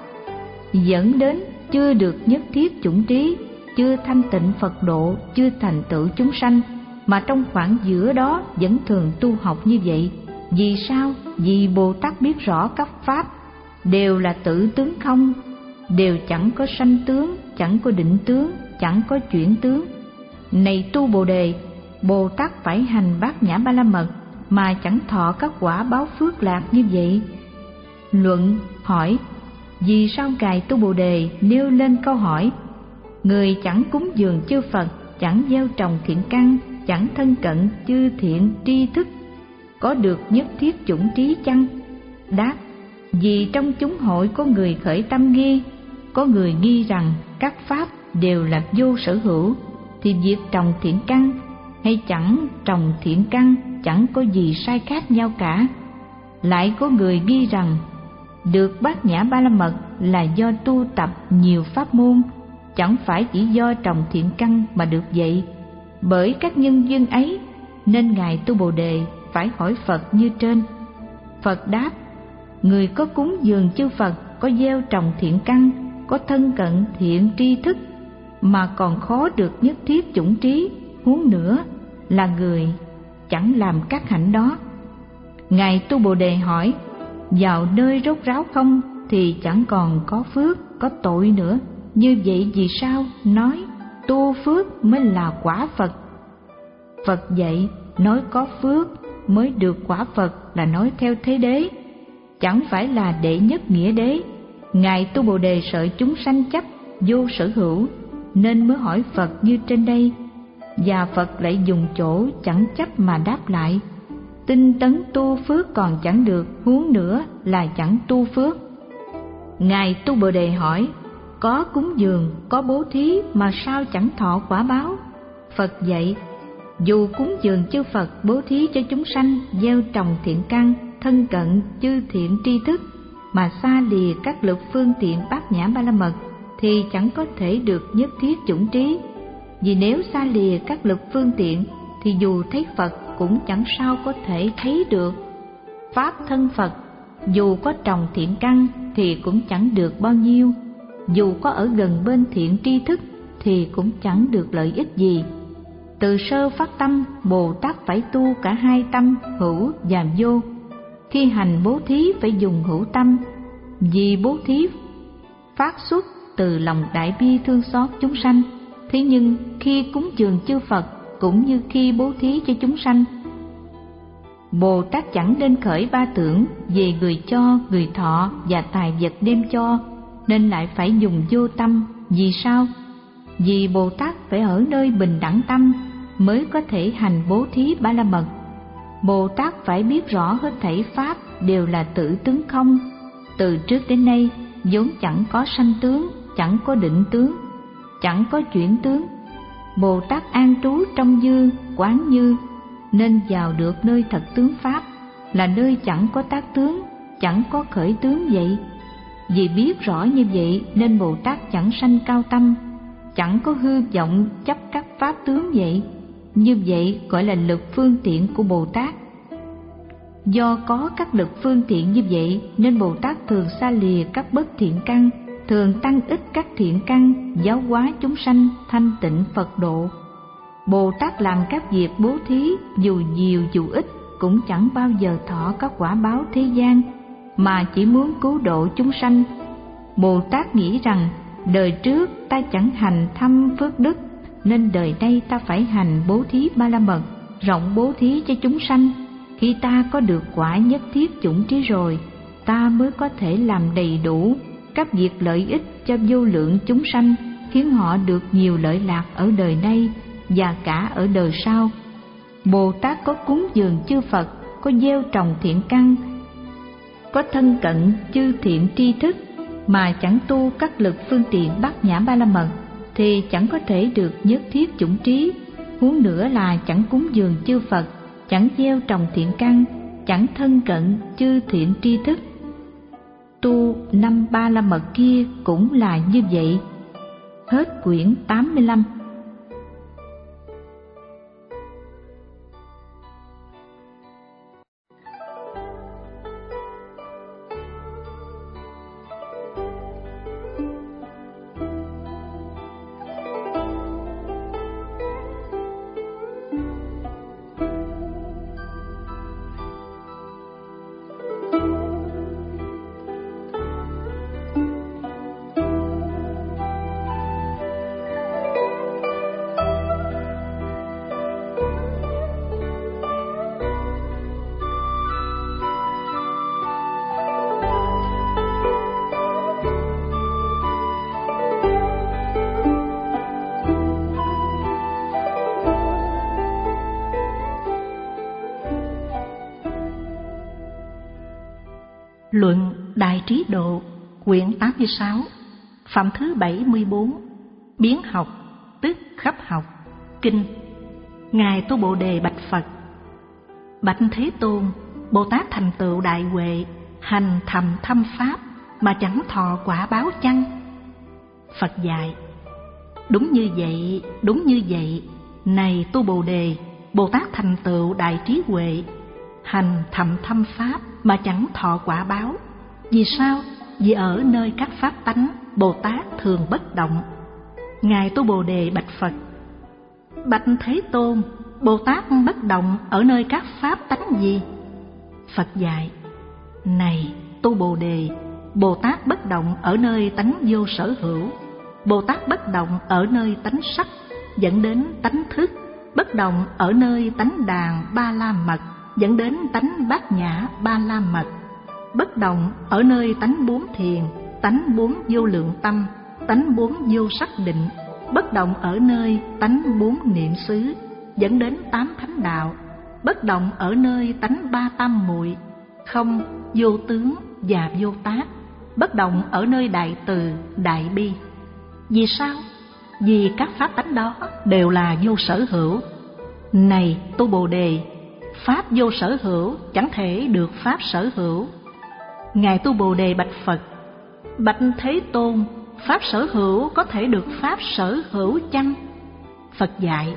dẫn đến chưa được nhất thiết chủng trí, chưa thanh tịnh Phật độ, chưa thành tựu chúng sanh, mà trong khoảng giữa đó vẫn thường tu học như vậy. Vì sao? Vì Bồ Tát biết rõ các pháp đều là tự tướng không, đều chẳng có sanh tướng, chẳng có định tướng, chẳng có chuyển tướng. Này Tu Bồ Đề, Bồ Tát phải hành bát nhã ba la mật mà chẳng thọ các quả báo phước lạc như vậy. Luận hỏi: vì sao Ngài Tu Bồ Đề nêu lên câu hỏi: người chẳng cúng dường chư Phật, chẳng gieo trồng thiện căn, chẳng thân cận chư thiện tri thức, có được nhất thiết chủng trí chăng? Đáp: vì trong chúng hội có người khởi tâm nghi, có người nghi rằng các pháp đều là vô sở hữu, thì việc trồng thiện căn hay chẳng trồng thiện căn chẳng có gì sai khác nhau cả. Lại có người nghi rằng được bát nhã ba la mật là do tu tập nhiều pháp môn, chẳng phải chỉ do trồng thiện căn mà được vậy. Bởi các nhân duyên ấy nên Ngài Tu Bồ Đề phải hỏi Phật như trên. Phật đáp: người có cúng dường chư Phật, có gieo trồng thiện căn, có thân cận thiện tri thức, mà còn khó được nhất thiết chủng trí, huống nữa là người chẳng làm các hạnh đó. Ngài Tu Bồ Đề hỏi: vào nơi rốt ráo không thì chẳng còn có phước, có tội nữa. Như vậy vì sao nói tu phước mới là quả Phật? Phật dạy nói có phước mới được quả Phật là nói theo thế đế, chẳng phải là đệ nhất nghĩa đế. Ngài Tu Bồ Đề sợ chúng sanh chấp vô sở hữu nên mới hỏi Phật như trên đây, và Phật lại dùng chỗ chẳng chấp mà đáp lại: tinh tấn tu phước còn chẳng được, huống nữa là chẳng tu phước. Ngài Tu Bồ Đề hỏi: có cúng dường, có bố thí mà sao chẳng thọ quả báo? Phật dạy: dù cúng dường chư Phật, bố thí cho chúng sanh, gieo trồng thiện căn, thân cận chư thiện tri thức, mà xa lìa các lực phương tiện bát nhã ba la mật, thì chẳng có thể được nhất thiết chủng trí. Vì nếu xa lìa các lực phương tiện thì dù thấy Phật cũng chẳng sao có thể thấy được. Pháp thân Phật dù có trồng thiện căn thì cũng chẳng được bao nhiêu, dù có ở gần bên thiện tri thức thì cũng chẳng được lợi ích gì. Từ sơ phát tâm, Bồ Tát phải tu cả hai tâm hữu và vô. Khi hành bố thí phải dùng hữu tâm, vì bố thí phát xuất từ lòng đại bi thương xót chúng sanh. Thế nhưng khi cúng dường chư Phật cũng như khi bố thí cho chúng sanh, Bồ Tát chẳng nên khởi ba tưởng về người cho, người thọ và tài vật đem cho, nên lại phải dùng vô tâm. Vì sao? Vì Bồ Tát phải ở nơi bình đẳng tâm mới có thể hành bố thí ba la mật. Bồ Tát phải biết rõ hết thảy pháp đều là tự tướng không. Từ trước đến nay vốn chẳng có sanh tướng, chẳng có định tướng, chẳng có chuyển tướng. Bồ Tát an trú trong như, quán như, nên vào được nơi thật tướng pháp, là nơi chẳng có tác tướng, chẳng có khởi tướng vậy. Vì biết rõ như vậy nên Bồ Tát chẳng sanh cao tâm, chẳng có hư vọng chấp các pháp tướng vậy. Như vậy gọi là lực phương tiện của Bồ Tát. Do có các lực phương tiện như vậy nên Bồ Tát thường xa lìa các bất thiện căn, thường tăng ích các thiện căn, giáo hóa chúng sanh thanh tịnh Phật độ. Bồ Tát làm các việc bố thí dù nhiều dù ít cũng chẳng bao giờ thọ các quả báo thế gian, mà chỉ muốn cứu độ chúng sanh. Bồ Tát nghĩ rằng đời trước ta chẳng hành thâm phước đức, nên đời nay ta phải hành bố thí ba la mật, rộng bố thí cho chúng sanh. Khi ta có được quả nhất thiết chủng trí rồi, ta mới có thể làm đầy đủ các việc lợi ích cho vô lượng chúng sanh, khiến họ được nhiều lợi lạc ở đời nay và cả ở đời sau. Bồ Tát có cúng dường chư Phật, có gieo trồng thiện căn, có thân cận chư thiện tri thức, mà chẳng tu các lực phương tiện bát nhã ba la mật, thì chẳng có thể được nhất thiết chủng trí. Huống nữa là chẳng cúng dường chư Phật, chẳng gieo trồng thiện căn, chẳng thân cận chư thiện tri thức. Tu năm ba la mật kia cũng là như vậy. Hết quyển tám mươi lăm. Luận Đại Trí Độ, quyển tám mươi sáu, phẩm thứ bảy mươi bốn, biến học, tức khắp học, kinh. Ngài Tu Bồ Đề bạch Phật: Bạch Thế Tôn, Bồ Tát thành tựu đại huệ, hành thầm thâm pháp mà chẳng thọ quả báo chăng? Phật dạy: Đúng như vậy, đúng như vậy. Này Tu Bồ Đề, Bồ Tát thành tựu đại trí huệ, hành thầm thâm pháp mà chẳng thọ quả báo. Vì sao? Vì ở nơi các pháp tánh, Bồ Tát thường bất động. Ngài Tu Bồ Đề bạch Phật: Bạch Thế Tôn, Bồ Tát bất động ở nơi các pháp tánh gì? Phật dạy: Này Tu Bồ Đề, Bồ Tát bất động ở nơi tánh vô sở hữu. Bồ Tát bất động ở nơi tánh sắc dẫn đến tánh thức, bất động ở nơi tánh đàn ba la mật dẫn đến tánh bát nhã ba la mật, bất động ở nơi tánh bốn thiền, tánh bốn vô lượng tâm, tánh bốn vô sắc định, bất động ở nơi tánh bốn niệm xứ dẫn đến tám thánh đạo, bất động ở nơi tánh ba tam muội, không, vô tướng và vô tác, bất động ở nơi đại từ, đại bi. Vì sao? Vì các pháp tánh đó đều là vô sở hữu. Này Tu Bồ Đề, pháp vô sở hữu chẳng thể được pháp sở hữu. Ngài Tu Bồ Đề bạch Phật: Bạch Thế Tôn, pháp sở hữu có thể được pháp sở hữu chăng? Phật dạy: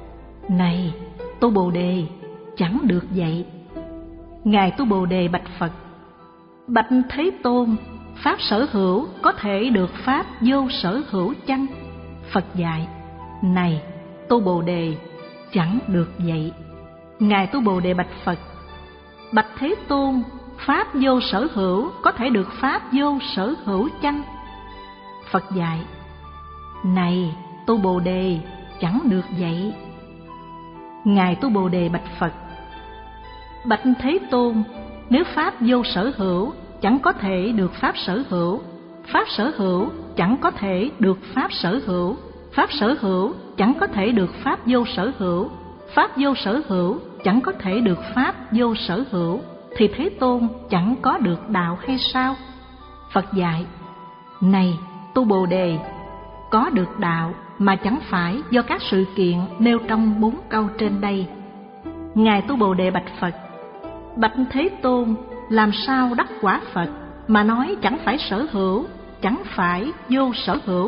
Này Tu Bồ Đề, chẳng được vậy. Ngài Tu Bồ Đề bạch Phật: Bạch Thế Tôn, pháp sở hữu có thể được pháp vô sở hữu chăng? Phật dạy: Này Tu Bồ Đề, chẳng được vậy. Ngài Tu Bồ Đề bạch Phật: Bạch Thế Tôn, pháp vô sở hữu có thể được pháp vô sở hữu chăng? Phật dạy: Này Tu Bồ Đề, chẳng được vậy. Ngài Tu Bồ Đề bạch Phật: Bạch Thế Tôn, nếu pháp vô sở hữu chẳng có thể được pháp sở hữu, pháp sở hữu chẳng có thể được pháp sở hữu, pháp sở hữu chẳng có thể được pháp vô sở hữu, pháp vô sở hữu chẳng có thể được pháp vô sở hữu, thì Thế Tôn chẳng có được đạo hay sao? Phật dạy: Này Tu Bồ Đề, có được đạo mà chẳng phải do các sự kiện nêu trong bốn câu trên đây. Ngài Tu Bồ Đề bạch Phật: Bạch Thế Tôn, làm sao đắc quả Phật mà nói chẳng phải sở hữu, chẳng phải vô sở hữu?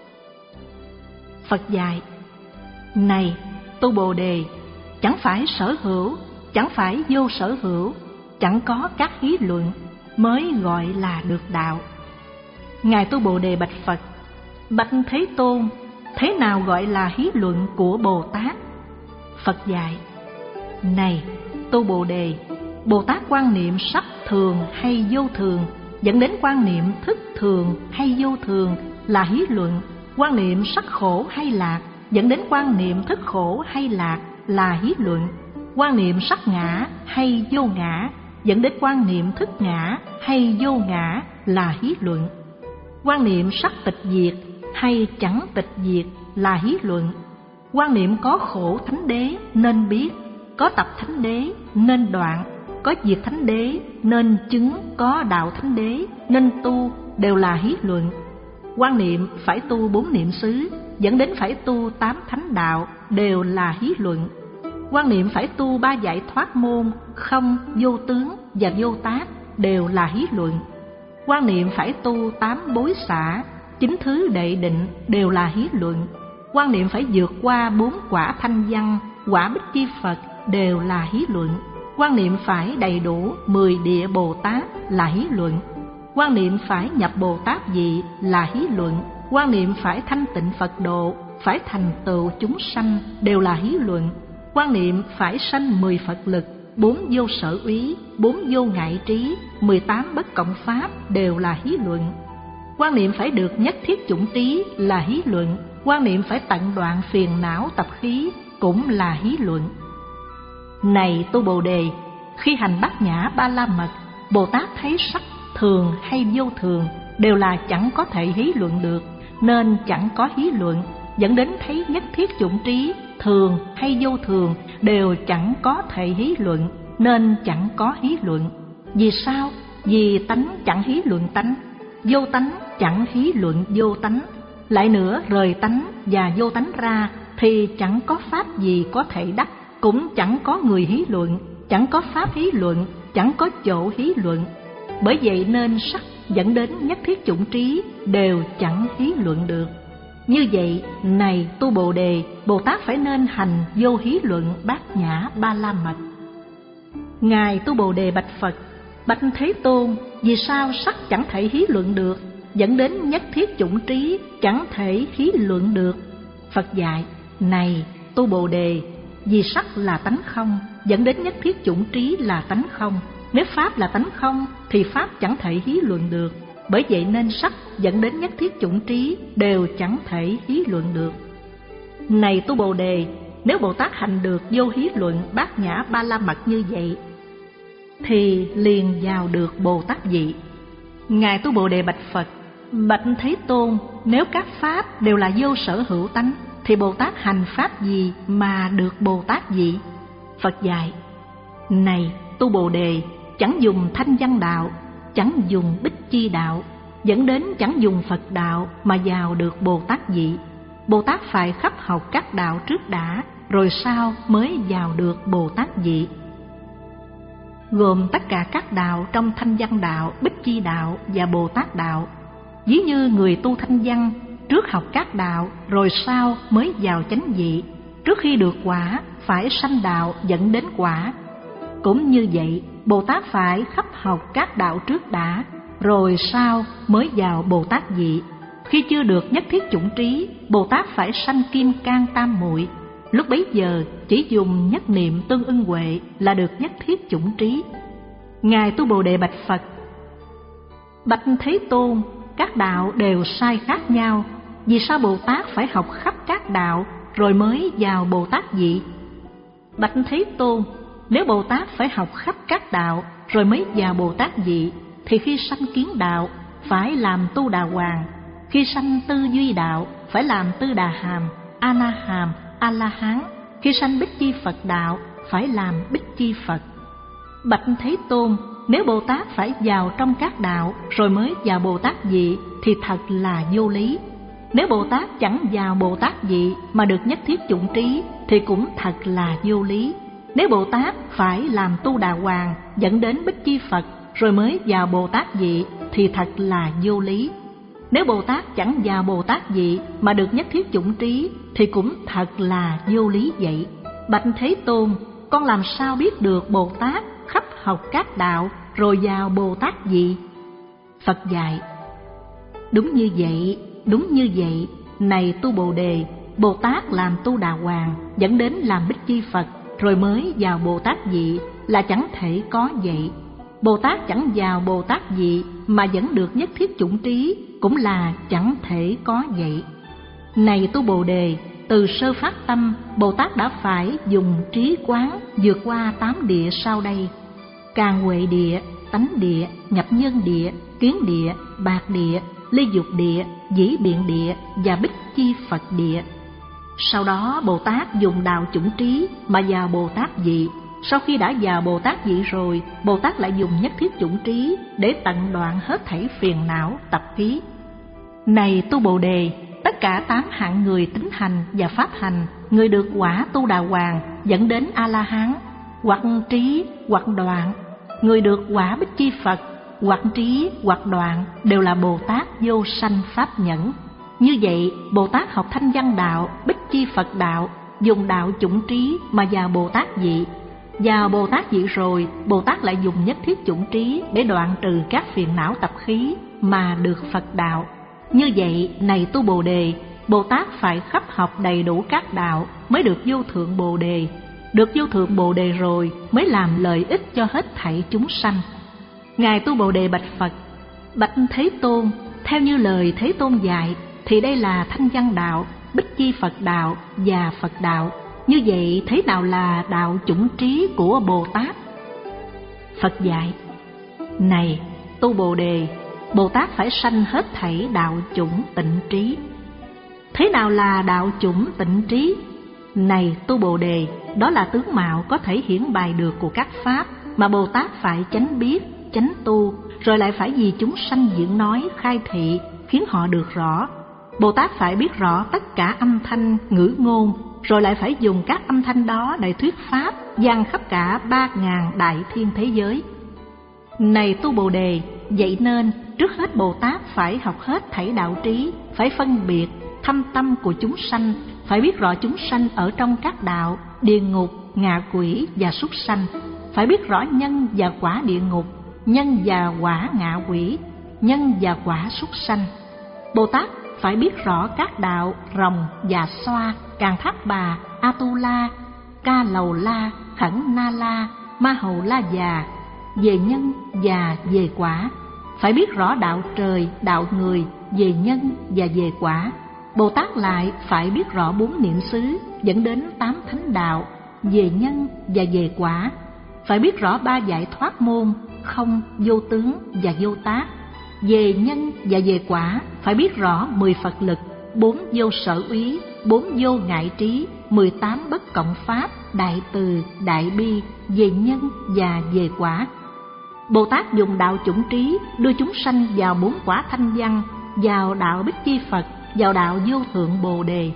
Phật dạy: Này Tu Bồ Đề, chẳng phải sở hữu, chẳng phải vô sở hữu, chẳng có các hí luận mới gọi là được đạo. Ngài Tu Bồ Đề bạch Phật: Bạch Thế Tôn, thế nào gọi là hí luận của Bồ Tát? Phật dạy: Này Tu Bồ Đề, Bồ Tát quan niệm sắc thường hay vô thường dẫn đến quan niệm thức thường hay vô thường là hí luận, quan niệm sắc khổ hay lạc dẫn đến quan niệm thức khổ hay lạc là hí luận, quan niệm sắc ngã hay vô ngã dẫn đến quan niệm thức ngã hay vô ngã là hí luận, quan niệm sắc tịch diệt hay chẳng tịch diệt là hí luận, quan niệm có khổ thánh đế nên biết, có tập thánh đế nên đoạn, có diệt thánh đế nên chứng, có đạo thánh đế nên tu đều là hí luận, quan niệm phải tu bốn niệm xứ dẫn đến phải tu tám thánh đạo đều là hí luận, quan niệm phải tu ba giải thoát môn không, vô tướng và vô tác đều là hí luận, quan niệm phải tu tám bối xả, chín thứ đệ định đều là hí luận, quan niệm phải vượt qua bốn quả thanh văn, quả bích chi Phật đều là hí luận, quan niệm phải đầy đủ mười địa Bồ Tát là hí luận, quan niệm phải nhập Bồ Tát vị là hí luận, quan niệm phải thanh tịnh Phật độ, phải thành tựu chúng sanh đều là hí luận, quan niệm phải sanh mười Phật lực, bốn vô sở úy, bốn vô ngại trí, mười tám bất cộng pháp đều là hí luận, quan niệm phải được nhất thiết chủng trí là hí luận, quan niệm phải tận đoạn phiền não tập khí cũng là hí luận. Này Tu Bồ Đề, khi hành bát nhã ba la mật, Bồ Tát thấy sắc thường hay vô thường đều là chẳng có thể hí luận được, nên chẳng có hí luận, dẫn đến thấy nhất thiết chủng trí thường hay vô thường đều chẳng có thể hí luận, nên chẳng có hí luận. Vì sao? vì tánh chẳng hí luận tánh, vô tánh chẳng hí luận vô tánh. Lại nữa, rời tánh và vô tánh ra thì chẳng có pháp gì có thể đắc, cũng chẳng có người hí luận, chẳng có pháp hí luận, chẳng có chỗ hí luận. Bởi vậy nên sắc dẫn đến nhất thiết chủng trí đều chẳng hí luận được. Như vậy, này tu Bồ Đề, Bồ Tát phải nên hành vô hí luận bát nhã ba la mật. Ngài tu Bồ Đề bạch Phật: bạch Thế Tôn, vì sao sắc chẳng thể hí luận được, dẫn đến nhất thiết chủng trí chẳng thể hí luận được? Phật dạy: này tu Bồ Đề, vì sắc là tánh không, dẫn đến nhất thiết chủng trí là tánh không. Nếu pháp là tánh không thì pháp chẳng thể hí luận được. Bởi vậy nên sắc dẫn đến nhất thiết chủng trí đều chẳng thể hí luận được. Này tu Bồ Đề, nếu Bồ Tát hành được vô hí luận bát nhã ba la mật như vậy thì liền vào được Bồ Tát vị. Ngài tu Bồ Đề bạch Phật: bạch Thế Tôn, nếu các pháp đều là vô sở hữu tánh thì Bồ Tát hành pháp gì mà được Bồ Tát vị? Phật dạy: này tu Bồ Đề, chẳng dùng thanh văn đạo, chẳng dùng bích chi đạo, dẫn đến chẳng dùng Phật đạo mà vào được Bồ Tát vị. Bồ Tát phải khắp học các đạo trước đã, rồi sau mới vào được Bồ Tát vị. Gồm tất cả các đạo trong thanh văn đạo, bích chi đạo và Bồ Tát đạo. Ví như người tu thanh văn, trước học các đạo, rồi sau mới vào chánh vị. Trước khi được quả, phải sanh đạo dẫn đến quả. Cũng như vậy, Bồ Tát phải khắp học các đạo trước đã, rồi sau mới vào Bồ Tát vị. Khi chưa được nhất thiết chủng trí, Bồ Tát phải sanh kim cang tam muội. Lúc bấy giờ chỉ dùng nhất niệm tương ưng huệ là được nhất thiết chủng trí. Ngài tu Bồ Đề bạch Phật: bạch Thế Tôn, các đạo đều sai khác nhau, vì sao Bồ Tát phải học khắp các đạo rồi mới vào Bồ Tát vị? Bạch Thế Tôn, nếu Bồ Tát phải học khắp các đạo rồi mới vào Bồ Tát vị thì khi sanh kiến đạo phải làm tu đà hoàng, khi sanh tư duy đạo phải làm tư đà hàm, a la hàm, a la hán, khi sanh bích chi Phật đạo phải làm bích chi Phật. Bạch Thế Tôn, nếu Bồ Tát phải vào trong các đạo rồi mới vào Bồ Tát vị thì thật là vô lý. Nếu Bồ Tát chẳng vào Bồ Tát vị mà được nhất thiết chủng trí thì cũng thật là vô lý. Nếu Bồ Tát phải làm tu đà hoàng dẫn đến bích chi Phật rồi mới vào Bồ Tát vị thì thật là vô lý. Nếu Bồ Tát chẳng vào Bồ Tát vị mà được nhất thiết chủng trí thì cũng thật là vô lý vậy. Bạch Thế Tôn, con làm sao biết được Bồ Tát khắp học các đạo rồi vào Bồ Tát vị? Phật dạy: đúng như vậy, đúng như vậy. Này tu Bồ Đề, Bồ Tát làm tu đà hoàng dẫn đến làm bích chi Phật rồi mới vào Bồ Tát vị là chẳng thể có vậy. Bồ Tát chẳng vào Bồ Tát vị mà vẫn được nhất thiết chủng trí cũng là chẳng thể có vậy. Này tu Bồ Đề, từ sơ phát tâm, Bồ Tát đã phải dùng trí quán vượt qua tám địa sau đây: Càng Huệ địa, Tánh địa, Nhập Nhân địa, Kiến địa, Bạc địa, Ly Dục địa, Dĩ Biện địa và Bích Chi Phật địa. Sau đó Bồ Tát dùng đạo chủng trí mà vào Bồ Tát vị. Sau khi đã vào Bồ Tát vị rồi, Bồ Tát lại dùng nhất thiết chủng trí để tận đoạn hết thảy phiền não tập khí. Này tu Bồ Đề, tất cả tám hạng người tín hành và pháp hành, người được quả tu đà hoàng dẫn đến A La Hán, hoặc trí hoặc đoạn, người được quả bích chi Phật, hoặc trí hoặc đoạn đều là Bồ Tát vô sanh pháp nhẫn. Như vậy, Bồ Tát học thanh văn đạo, bích chi Phật đạo, dùng đạo chủng trí mà vào Bồ Tát vị. Vào Bồ Tát vị rồi, Bồ Tát lại dùng nhất thiết chủng trí để đoạn trừ các phiền não tập khí mà được Phật đạo. Như vậy, này tu Bồ Đề, Bồ Tát phải khắp học đầy đủ các đạo mới được vô thượng Bồ Đề. Được vô thượng Bồ Đề rồi mới làm lợi ích cho hết thảy chúng sanh. Ngài tu Bồ Đề bạch Phật: bạch Thế Tôn, theo như lời Thế Tôn dạy thì đây là thanh văn đạo, bích chi Phật đạo và Phật đạo. Như vậy thế nào là đạo chủng trí của Bồ Tát? Phật dạy: này tu Bồ Đề, Bồ Tát phải sanh hết thảy đạo chủng tịnh trí. Thế nào là đạo chủng tịnh trí? Này tu Bồ Đề, đó là tướng mạo có thể hiển bày được của các pháp mà Bồ Tát phải chánh biết, chánh tu, rồi lại phải vì chúng sanh diễn nói, khai thị, khiến họ được rõ. Bồ Tát phải biết rõ tất cả âm thanh, ngữ ngôn, rồi lại phải dùng các âm thanh đó để thuyết pháp, vang khắp cả ba ngàn đại thiên thế giới. Này tu Bồ Đề, vậy nên trước hết Bồ Tát phải học hết thảy đạo trí, phải phân biệt thâm tâm của chúng sanh, phải biết rõ chúng sanh ở trong các đạo địa ngục, ngạ quỷ và súc sanh, phải biết rõ nhân và quả địa ngục, nhân và quả ngạ quỷ, nhân và quả súc sanh. Bồ Tát phải biết rõ các đạo rồng và xoa, Càn Thác Bà, Atula, Ca Lầu La, Khẩn Na La, Ma Hầu La Già, về nhân và về quả. Phải biết rõ đạo trời, đạo người, về nhân và về quả. Bồ Tát lại phải biết rõ bốn niệm xứ dẫn đến tám thánh đạo, về nhân và về quả. Phải biết rõ ba giải thoát môn, không, vô tướng và vô tác. Về nhân và về quả phải biết rõ mười Phật lực, bốn vô sở úy, bốn vô ngại trí, mười tám bất cộng pháp, đại từ, đại bi, về nhân và về quả. Bồ Tát dùng đạo chủng trí đưa chúng sanh vào bốn quả thanh văn, vào đạo Bích Chi Phật, vào đạo vô thượng Bồ Đề.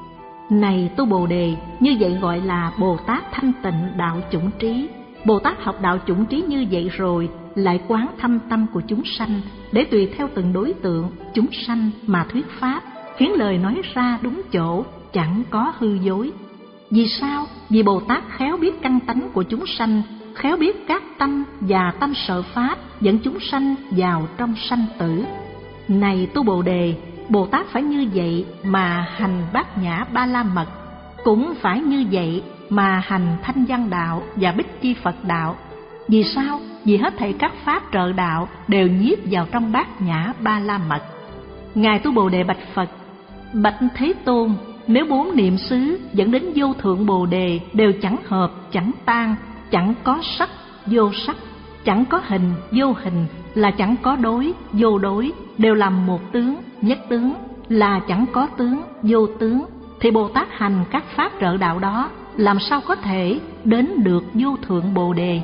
Này tu Bồ Đề, như vậy gọi là Bồ Tát thanh tịnh đạo chủng trí. Bồ Tát học đạo chủng trí như vậy rồi lại quán thâm tâm của chúng sanh, để tùy theo từng đối tượng chúng sanh mà thuyết pháp, khiến lời nói ra đúng chỗ, chẳng có hư dối. Vì sao? Vì Bồ Tát khéo biết căn tánh của chúng sanh, khéo biết các tâm và tâm sở pháp dẫn chúng sanh vào trong sanh tử. Này tu Bồ Đề, Bồ Tát phải như vậy mà hành Bát Nhã Ba La Mật, cũng phải như vậy mà hành Thanh Văn Đạo và Bích Chi Phật Đạo. Vì sao? Vì hết thảy các pháp trợ đạo đều nhiếp vào trong Bát Nhã Ba La Mật. Ngài tu Bồ Đề bạch Phật: Bạch Thế Tôn, nếu bốn niệm xứ dẫn đến vô thượng Bồ Đề đều chẳng hợp, chẳng tan, chẳng có sắc, vô sắc, chẳng có hình, vô hình, là chẳng có đối, vô đối, đều làm một tướng, nhất tướng, là chẳng có tướng, vô tướng, thì Bồ Tát hành các pháp trợ đạo đó làm sao có thể đến được vô thượng Bồ Đề?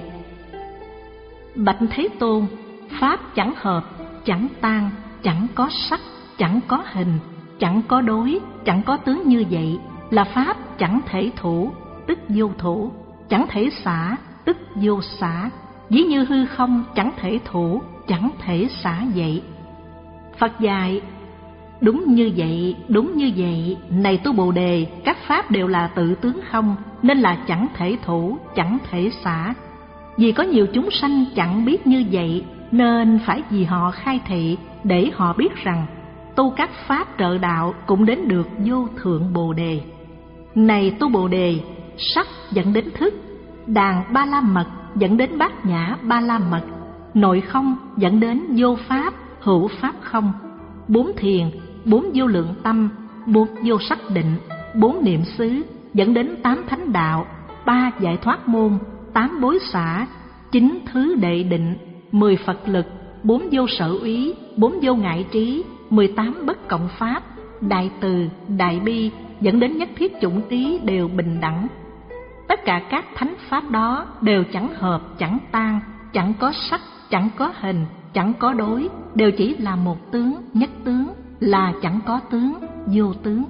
Bạch Thế Tôn, pháp chẳng hợp, chẳng tan, chẳng có sắc, chẳng có hình, chẳng có đối, chẳng có tướng như vậy, là pháp chẳng thể thủ, tức vô thủ, chẳng thể xả, tức vô xả, ví như hư không chẳng thể thủ, chẳng thể xả vậy. Phật dạy: Đúng như vậy, đúng như vậy, này tu Bồ Đề, các pháp đều là tự tướng không, nên là chẳng thể thủ, chẳng thể xả. Vì có nhiều chúng sanh chẳng biết như vậy, nên phải vì họ khai thị, để họ biết rằng tu các pháp trợ đạo cũng đến được vô thượng Bồ Đề. Này tu Bồ Đề, sắc dẫn đến thức, đàn Ba La Mật dẫn đến Bát Nhã Ba La Mật, nội không dẫn đến vô pháp, hữu pháp không, bốn thiền, bốn vô lượng tâm, bốn vô sắc định, bốn niệm xứ dẫn đến tám thánh đạo, ba giải thoát môn, tám bối xả, chín thứ đệ định, mười Phật lực, bốn vô sở úy, bốn vô ngại trí, mười tám bất cộng pháp, đại từ, đại bi dẫn đến nhất thiết chủng trí đều bình đẳng. Tất cả các thánh pháp đó đều chẳng hợp, chẳng tan, chẳng có sắc, chẳng có hình, chẳng có đối, đều chỉ là một tướng, nhất tướng, là chẳng có tướng, vô tướng.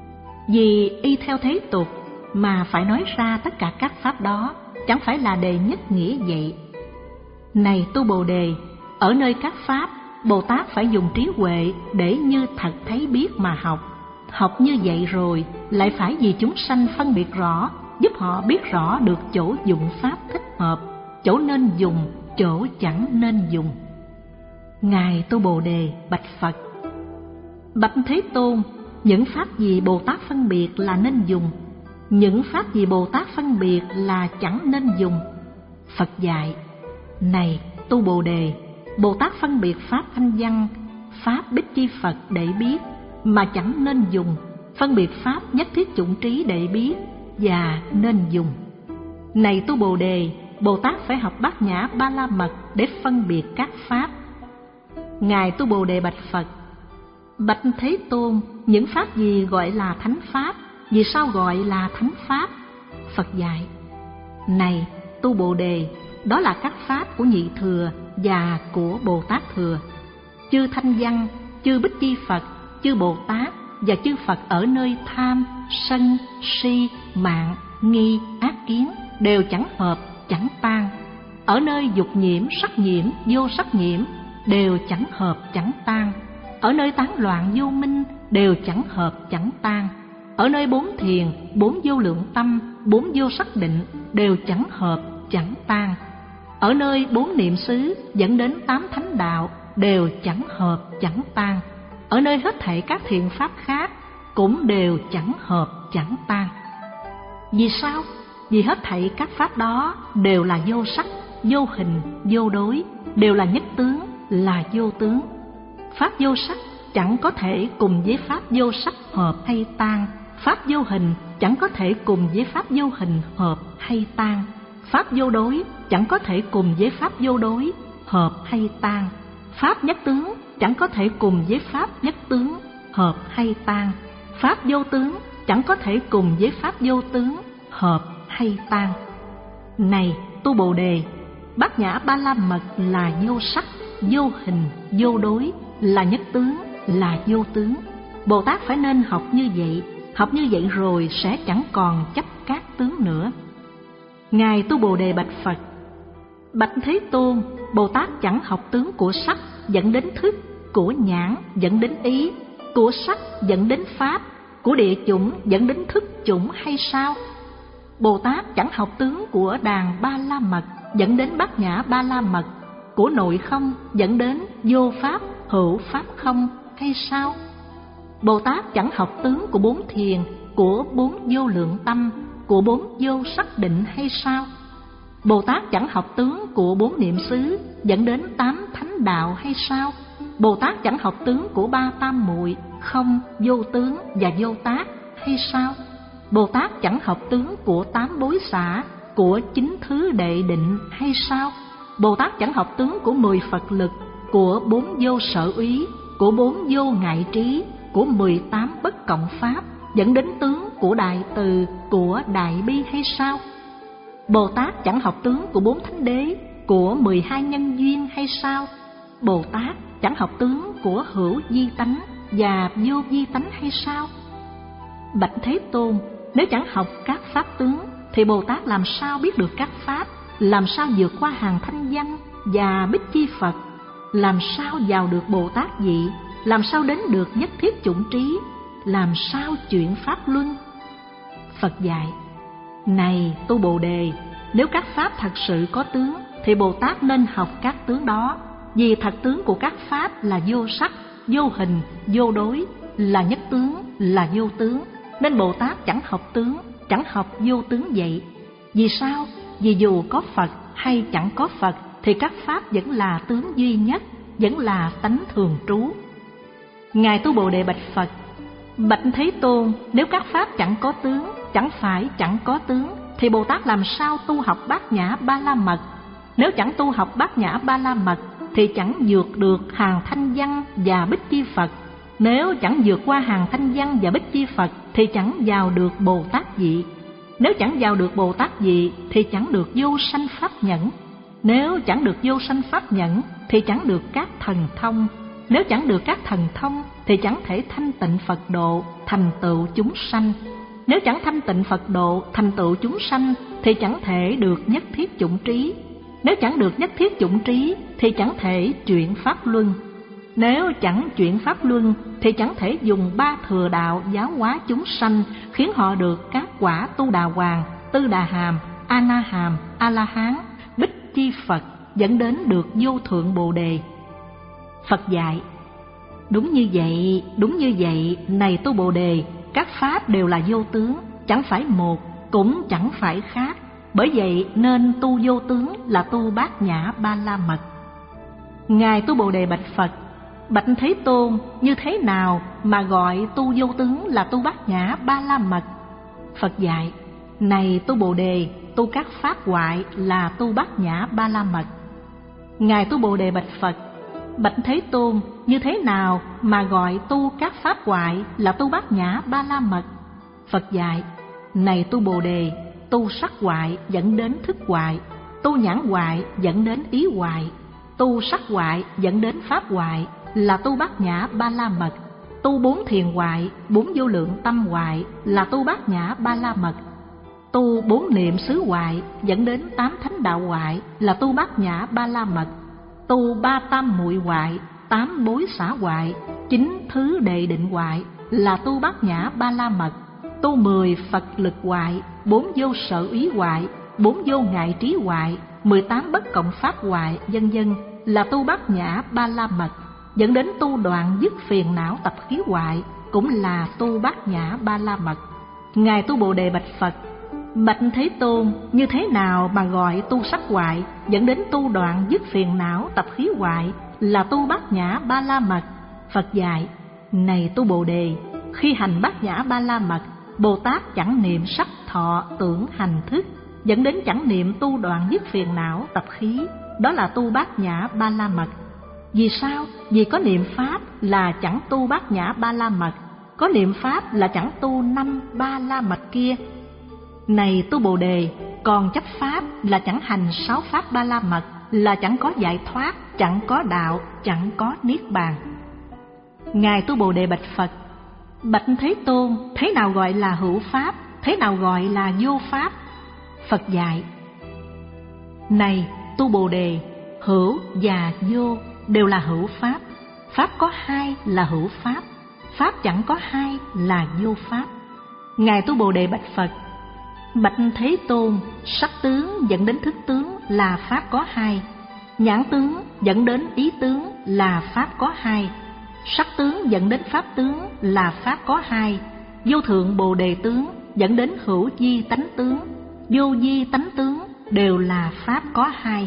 Vì y theo thế tục mà phải nói ra tất cả các pháp đó, chẳng phải là đề nhất nghĩa vậy. Này tu Bồ Đề, ở nơi các pháp, Bồ Tát phải dùng trí huệ để như thật thấy biết mà học. Học như vậy rồi, lại phải vì chúng sanh phân biệt rõ, giúp họ biết rõ được chỗ dụng pháp thích hợp, chỗ nên dùng, chỗ chẳng nên dùng. Ngài tu Bồ Đề bạch Phật: Bạch Thế Tôn, những pháp gì Bồ Tát phân biệt là nên dùng, những pháp gì Bồ Tát phân biệt là chẳng nên dùng? Phật dạy: Này tu Bồ Đề, Bồ Tát phân biệt pháp thanh văn, pháp Bích Chi Phật để biết mà chẳng nên dùng, phân biệt pháp nhất thiết chủng trí để biết và nên dùng. Này tu Bồ Đề, Bồ Tát phải học Bát Nhã Ba La Mật để phân biệt các pháp. Ngài tu Bồ Đề bạch Phật: Bạch Thế Tôn, những pháp gì gọi là thánh pháp? Vì sao gọi là thánh pháp? Phật dạy: Này tu Bồ Đề, đó là các pháp của nhị thừa, và của Bồ Tát Thừa. Chư Thanh Văn, chư Bích Chi Phật, chư Bồ Tát và chư Phật ở nơi tham, sân, si, mạng, nghi, ác kiến đều chẳng hợp, chẳng tan. Ở nơi dục nhiễm, sắc nhiễm, vô sắc nhiễm đều chẳng hợp, chẳng tan. Ở nơi tán loạn vô minh đều chẳng hợp, chẳng tan. Ở nơi bốn thiền, bốn vô lượng tâm, bốn vô sắc định đều chẳng hợp, chẳng tan. Ở nơi bốn niệm xứ dẫn đến tám thánh đạo đều chẳng hợp, chẳng tan. Ở nơi hết thảy các thiện pháp khác cũng đều chẳng hợp, chẳng tan. Vì sao? Vì hết thảy các pháp đó đều là vô sắc, vô hình, vô đối, đều là nhất tướng, là vô tướng. Pháp vô sắc chẳng có thể cùng với pháp vô sắc hợp hay tan. Pháp vô hình chẳng có thể cùng với pháp vô hình hợp hay tan. Pháp vô đối chẳng có thể cùng với pháp vô đối hợp hay tan. Pháp nhất tướng chẳng có thể cùng với pháp nhất tướng hợp hay tan. Pháp vô tướng chẳng có thể cùng với pháp vô tướng hợp hay tan. Này tu Bồ Đề, Bát Nhã Ba La Mật là vô sắc, vô hình, vô đối, là nhất tướng, là vô tướng. Bồ Tát phải nên học như vậy. Học như vậy rồi sẽ chẳng còn chấp các tướng nữa. Ngài tu Bồ Đề bạch Phật: Bạch Thế Tôn, Bồ Tát chẳng học tướng của sắc dẫn đến thức, của nhãn dẫn đến ý, của sắc dẫn đến pháp, của địa chủng dẫn đến thức chủng hay sao? Bồ Tát chẳng học tướng của đàn Ba La Mật dẫn đến Bát Nhã Ba La Mật, của nội không dẫn đến vô pháp, hữu pháp không hay sao? Bồ Tát chẳng học tướng của bốn thiền, của bốn vô lượng tâm, của bốn vô sắc định hay sao? Bồ Tát chẳng học tướng của bốn niệm xứ dẫn đến tám thánh đạo hay sao? Bồ Tát chẳng học tướng của ba tam muội, không, vô tướng và vô tác hay sao? Bồ Tát chẳng học tướng của tám bối xả, của chín thứ đệ định hay sao? Bồ Tát chẳng học tướng của mười Phật lực, của bốn vô sở úy, của bốn vô ngại trí, của mười tám bất cộng pháp dẫn đến tướng của đại từ, của đại bi hay sao? Bồ Tát chẳng học tướng của bốn thánh đế, của mười hai nhân duyên hay sao? Bồ Tát chẳng học tướng của hữu vi tánh và vô vi tánh hay sao? Bạch Thế Tôn, nếu chẳng học các pháp tướng thì Bồ Tát làm sao biết được các pháp, làm sao vượt qua hàng thanh văn và bích chi Phật, làm sao vào được Bồ Tát vị, làm sao đến được nhất thiết chủng trí, làm sao chuyển pháp luân? Phật dạy: Này tu Bồ Đề, nếu các pháp thật sự có tướng thì Bồ Tát nên học các tướng đó. Vì thật tướng của các pháp là vô sắc, vô hình, vô đối, là nhất tướng, là vô tướng, nên Bồ Tát chẳng học tướng, chẳng học vô tướng vậy. Vì sao? Vì dù có Phật hay chẳng có Phật thì các pháp vẫn là tướng duy nhất, vẫn là tánh thường trú. Ngài tu Bồ Đề bạch Phật: Bạch Thế Tôn, nếu các pháp chẳng có tướng, chẳng phải chẳng có tướng thì Bồ Tát làm sao tu học Bát Nhã Ba La Mật? Nếu chẳng tu học Bát Nhã Ba La Mật thì chẳng vượt được hàng thanh văn và bích chi Phật. Nếu chẳng vượt qua hàng thanh văn và bích chi Phật thì chẳng vào được Bồ Tát vị. Nếu chẳng vào được Bồ Tát vị thì chẳng được vô sanh pháp nhẫn. Nếu chẳng được vô sanh pháp nhẫn thì chẳng được các thần thông. Nếu chẳng được các thần thông thì chẳng thể thanh tịnh Phật độ, thành tựu chúng sanh. Nếu chẳng thanh tịnh Phật độ, thành tựu chúng sanh thì chẳng thể được nhất thiết chủng trí. Nếu chẳng được nhất thiết chủng trí thì chẳng thể chuyển pháp luân. Nếu chẳng chuyển pháp luân thì chẳng thể dùng ba thừa đạo giáo hóa chúng sanh, khiến họ được các quả tu đà hoàng, tư đà hàm, a na hàm, a la hán, bích chi Phật, dẫn đến được vô thượng Bồ Đề. Phật dạy: Đúng như vậy, đúng như vậy, này tu Bồ Đề, các pháp đều là vô tướng, chẳng phải một, cũng chẳng phải khác. Bởi vậy nên tu vô tướng là tu Bát Nhã Ba La Mật. Ngài tu Bồ Đề bạch Phật: Bạch Thế Tôn, như thế nào mà gọi tu vô tướng là tu Bát Nhã Ba La Mật? Phật dạy: Này tu Bồ Đề, tu các pháp ngoại là tu Bát Nhã Ba La Mật. Ngài tu Bồ Đề bạch Phật: Bạch Thế Tôn, như thế nào mà gọi tu các pháp ngoại là tu Bát Nhã Ba La Mật? Phật dạy: Này tu Bồ Đề, tu sắc ngoại dẫn đến thức ngoại, tu nhãn ngoại dẫn đến ý ngoại, Tu sắc hoại dẫn đến pháp hoại là tu bát nhã ba la mật. Tu bốn thiền hoại, bốn vô lượng tâm hoại là tu bát nhã ba la mật. Tu bốn niệm xứ hoại dẫn đến tám thánh đạo hoại là tu bát nhã ba la mật. Tu ba tam muội hoại, tám bối xả hoại, chín thứ đệ định hoại là tu bát nhã ba la mật. Tu mười Phật lực hoại, bốn vô sở úy hoại, bốn vô ngại trí hoại, mười tám bất cộng pháp hoại, vân vân là tu bát nhã ba la mật. Dẫn đến tu đoạn dứt phiền não tập khí hoại cũng là tu bát nhã ba la mật. Ngài Tu Bồ Đề bạch Phật: Bạch Thế Tôn, như thế nào mà gọi tu sắc hoại dẫn đến tu đoạn dứt phiền não tập khí hoại là tu bát nhã ba la mật? Phật dạy: Này Tu Bồ Đề, khi hành bát nhã ba la mật, Bồ Tát chẳng niệm sắc thọ tưởng hành thức, dẫn đến chẳng niệm tu đoạn dứt phiền não tập khí, đó là tu bát nhã ba la mật. Vì sao? Vì có niệm pháp là chẳng tu bát nhã ba la mật, có niệm pháp là chẳng tu năm ba la mật kia. Này Tu Bồ Đề, còn chấp pháp là chẳng hành sáu pháp ba la mật, là chẳng có giải thoát, chẳng có đạo, chẳng có niết bàn. Ngài Tu Bồ Đề bạch Phật: Bạch Thế Tôn, thế nào gọi là hữu pháp, thế nào gọi là vô pháp? Phật dạy: Này Tu Bồ Đề, hữu và vô đều là hữu pháp. Pháp có hai là hữu pháp, pháp chẳng có hai là vô pháp. Ngài Tu Bồ Đề bạch Phật: Bạch Thế Tôn, sắc tướng dẫn đến thức tướng là pháp có hai, nhãn tướng dẫn đến ý tướng là pháp có hai, sắc tướng dẫn đến pháp tướng là pháp có hai, vô thượng Bồ Đề tướng dẫn đến hữu vi tánh tướng, vô vi tánh tướng đều là pháp có hai.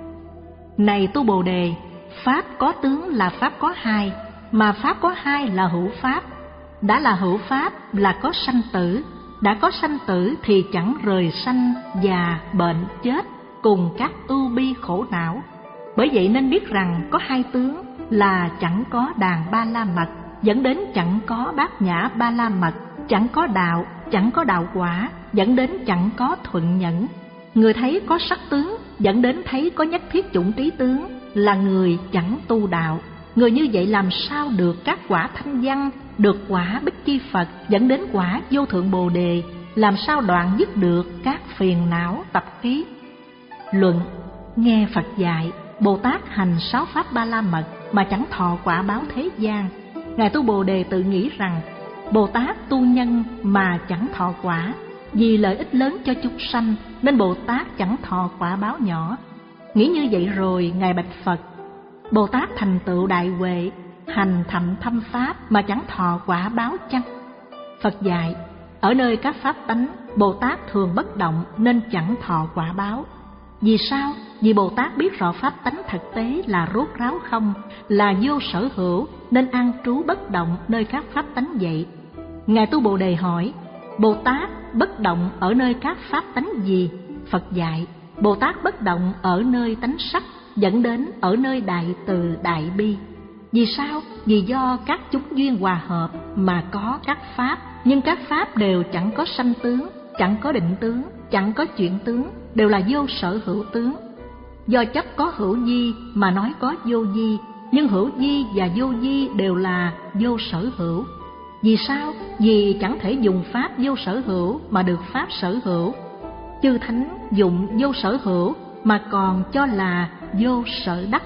Này Tu Bồ Đề, pháp có tướng là pháp có hai, mà pháp có hai là hữu pháp. Đã là hữu pháp là có sanh tử, đã có sanh tử thì chẳng rời sanh, già, bệnh, chết cùng các ưu bi khổ não. Bởi vậy nên biết rằng có hai tướng là chẳng có đàn ba la mật, dẫn đến chẳng có bát nhã ba la mật, chẳng có đạo, chẳng có đạo quả, dẫn đến chẳng có thuận nhẫn. Người thấy có sắc tướng, dẫn đến thấy có nhất thiết chủng trí tướng, là người chẳng tu đạo. Người như vậy làm sao được các quả thanh văn, được quả Bích Chi Phật, dẫn đến quả vô thượng Bồ Đề, làm sao đoạn dứt được các phiền não tập khí? Luận: nghe Phật dạy, Bồ Tát hành sáu pháp ba la mật mà chẳng thọ quả báo thế gian. Ngài Tu Bồ Đề tự nghĩ rằng Bồ Tát tu nhân mà chẳng thọ quả, vì lợi ích lớn cho chúng sanh nên Bồ Tát chẳng thọ quả báo nhỏ. Nghĩ như vậy rồi, Ngài bạch Phật: Bồ Tát thành tựu đại huệ, hành thậm thâm pháp mà chẳng thọ quả báo chăng? Phật dạy: ở nơi các pháp tánh, Bồ Tát thường bất động nên chẳng thọ quả báo. Vì sao? Vì Bồ Tát biết rõ pháp tánh thực tế là rốt ráo không, là vô sở hữu, nên an trú bất động nơi các pháp tánh vậy. Ngài Tu Bồ Đề hỏi: Bồ Tát bất động ở nơi các pháp tánh gì? Phật dạy: Bồ Tát bất động ở nơi tánh sắc, dẫn đến ở nơi đại từ đại bi. Vì sao? Vì do các chúng duyên hòa hợp mà có các pháp, nhưng các pháp đều chẳng có sanh tướng, chẳng có định tướng, chẳng có chuyển tướng, đều là vô sở hữu tướng. Do chấp có hữu vi mà nói có vô vi, nhưng hữu vi và vô vi đều là vô sở hữu. Vì sao? Vì chẳng thể dùng pháp vô sở hữu mà được pháp sở hữu. Chư thánh dụng vô sở hữu mà còn cho là vô sở đắc.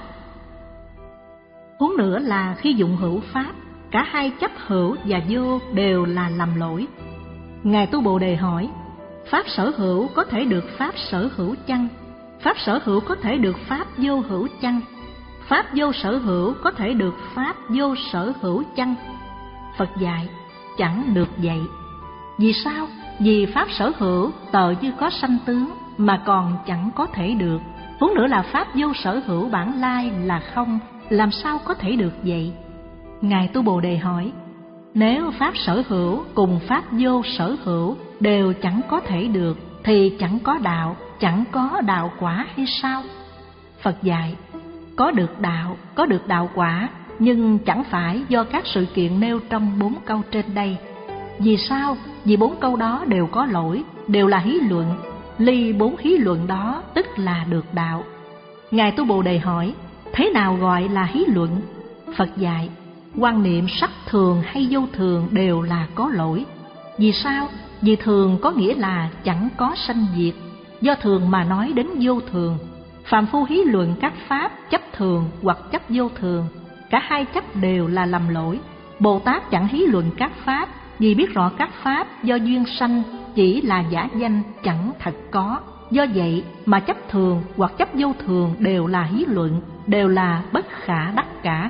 Huống nữa là khi dụng hữu pháp, cả hai chấp hữu và vô đều là lầm lỗi. Ngài Tu Bồ Đề hỏi: pháp sở hữu có thể được pháp sở hữu chăng? Pháp sở hữu có thể được pháp vô hữu chăng? Pháp vô sở hữu có thể được pháp vô sở hữu chăng? Phật dạy: chẳng được vậy. Vì sao? Vì pháp sở hữu tờ như có sanh tướng mà còn chẳng có thể được. Huống nữa là pháp vô sở hữu bản lai là không, làm sao có thể được vậy? Ngài Tu Bồ Đề hỏi: nếu pháp sở hữu cùng pháp vô sở hữu đều chẳng có thể được, thì chẳng có đạo, chẳng có đạo quả hay sao? Phật dạy: có được đạo, có được đạo quả, nhưng chẳng phải do các sự kiện nêu trong bốn câu trên đây. Vì sao? Vì bốn câu đó đều có lỗi, đều là hí luận. Ly bốn hí luận đó tức là được đạo. Ngài Tu Bồ Đề hỏi: Thế nào gọi là hí luận? Phật dạy, quan niệm sắc thường hay vô thường đều là có lỗi. Vì sao? Vì thường có nghĩa là chẳng có sanh diệt, do thường mà nói đến vô thường. Phàm phu hí luận các pháp chấp thường hoặc chấp vô thường, cả hai chấp đều là lầm lỗi. Bồ Tát chẳng hí luận các pháp vì biết rõ các pháp do duyên sanh, chỉ là giả danh, chẳng thật có. Do vậy mà chấp thường hoặc chấp vô thường đều là hí luận, đều là bất khả đắc cả.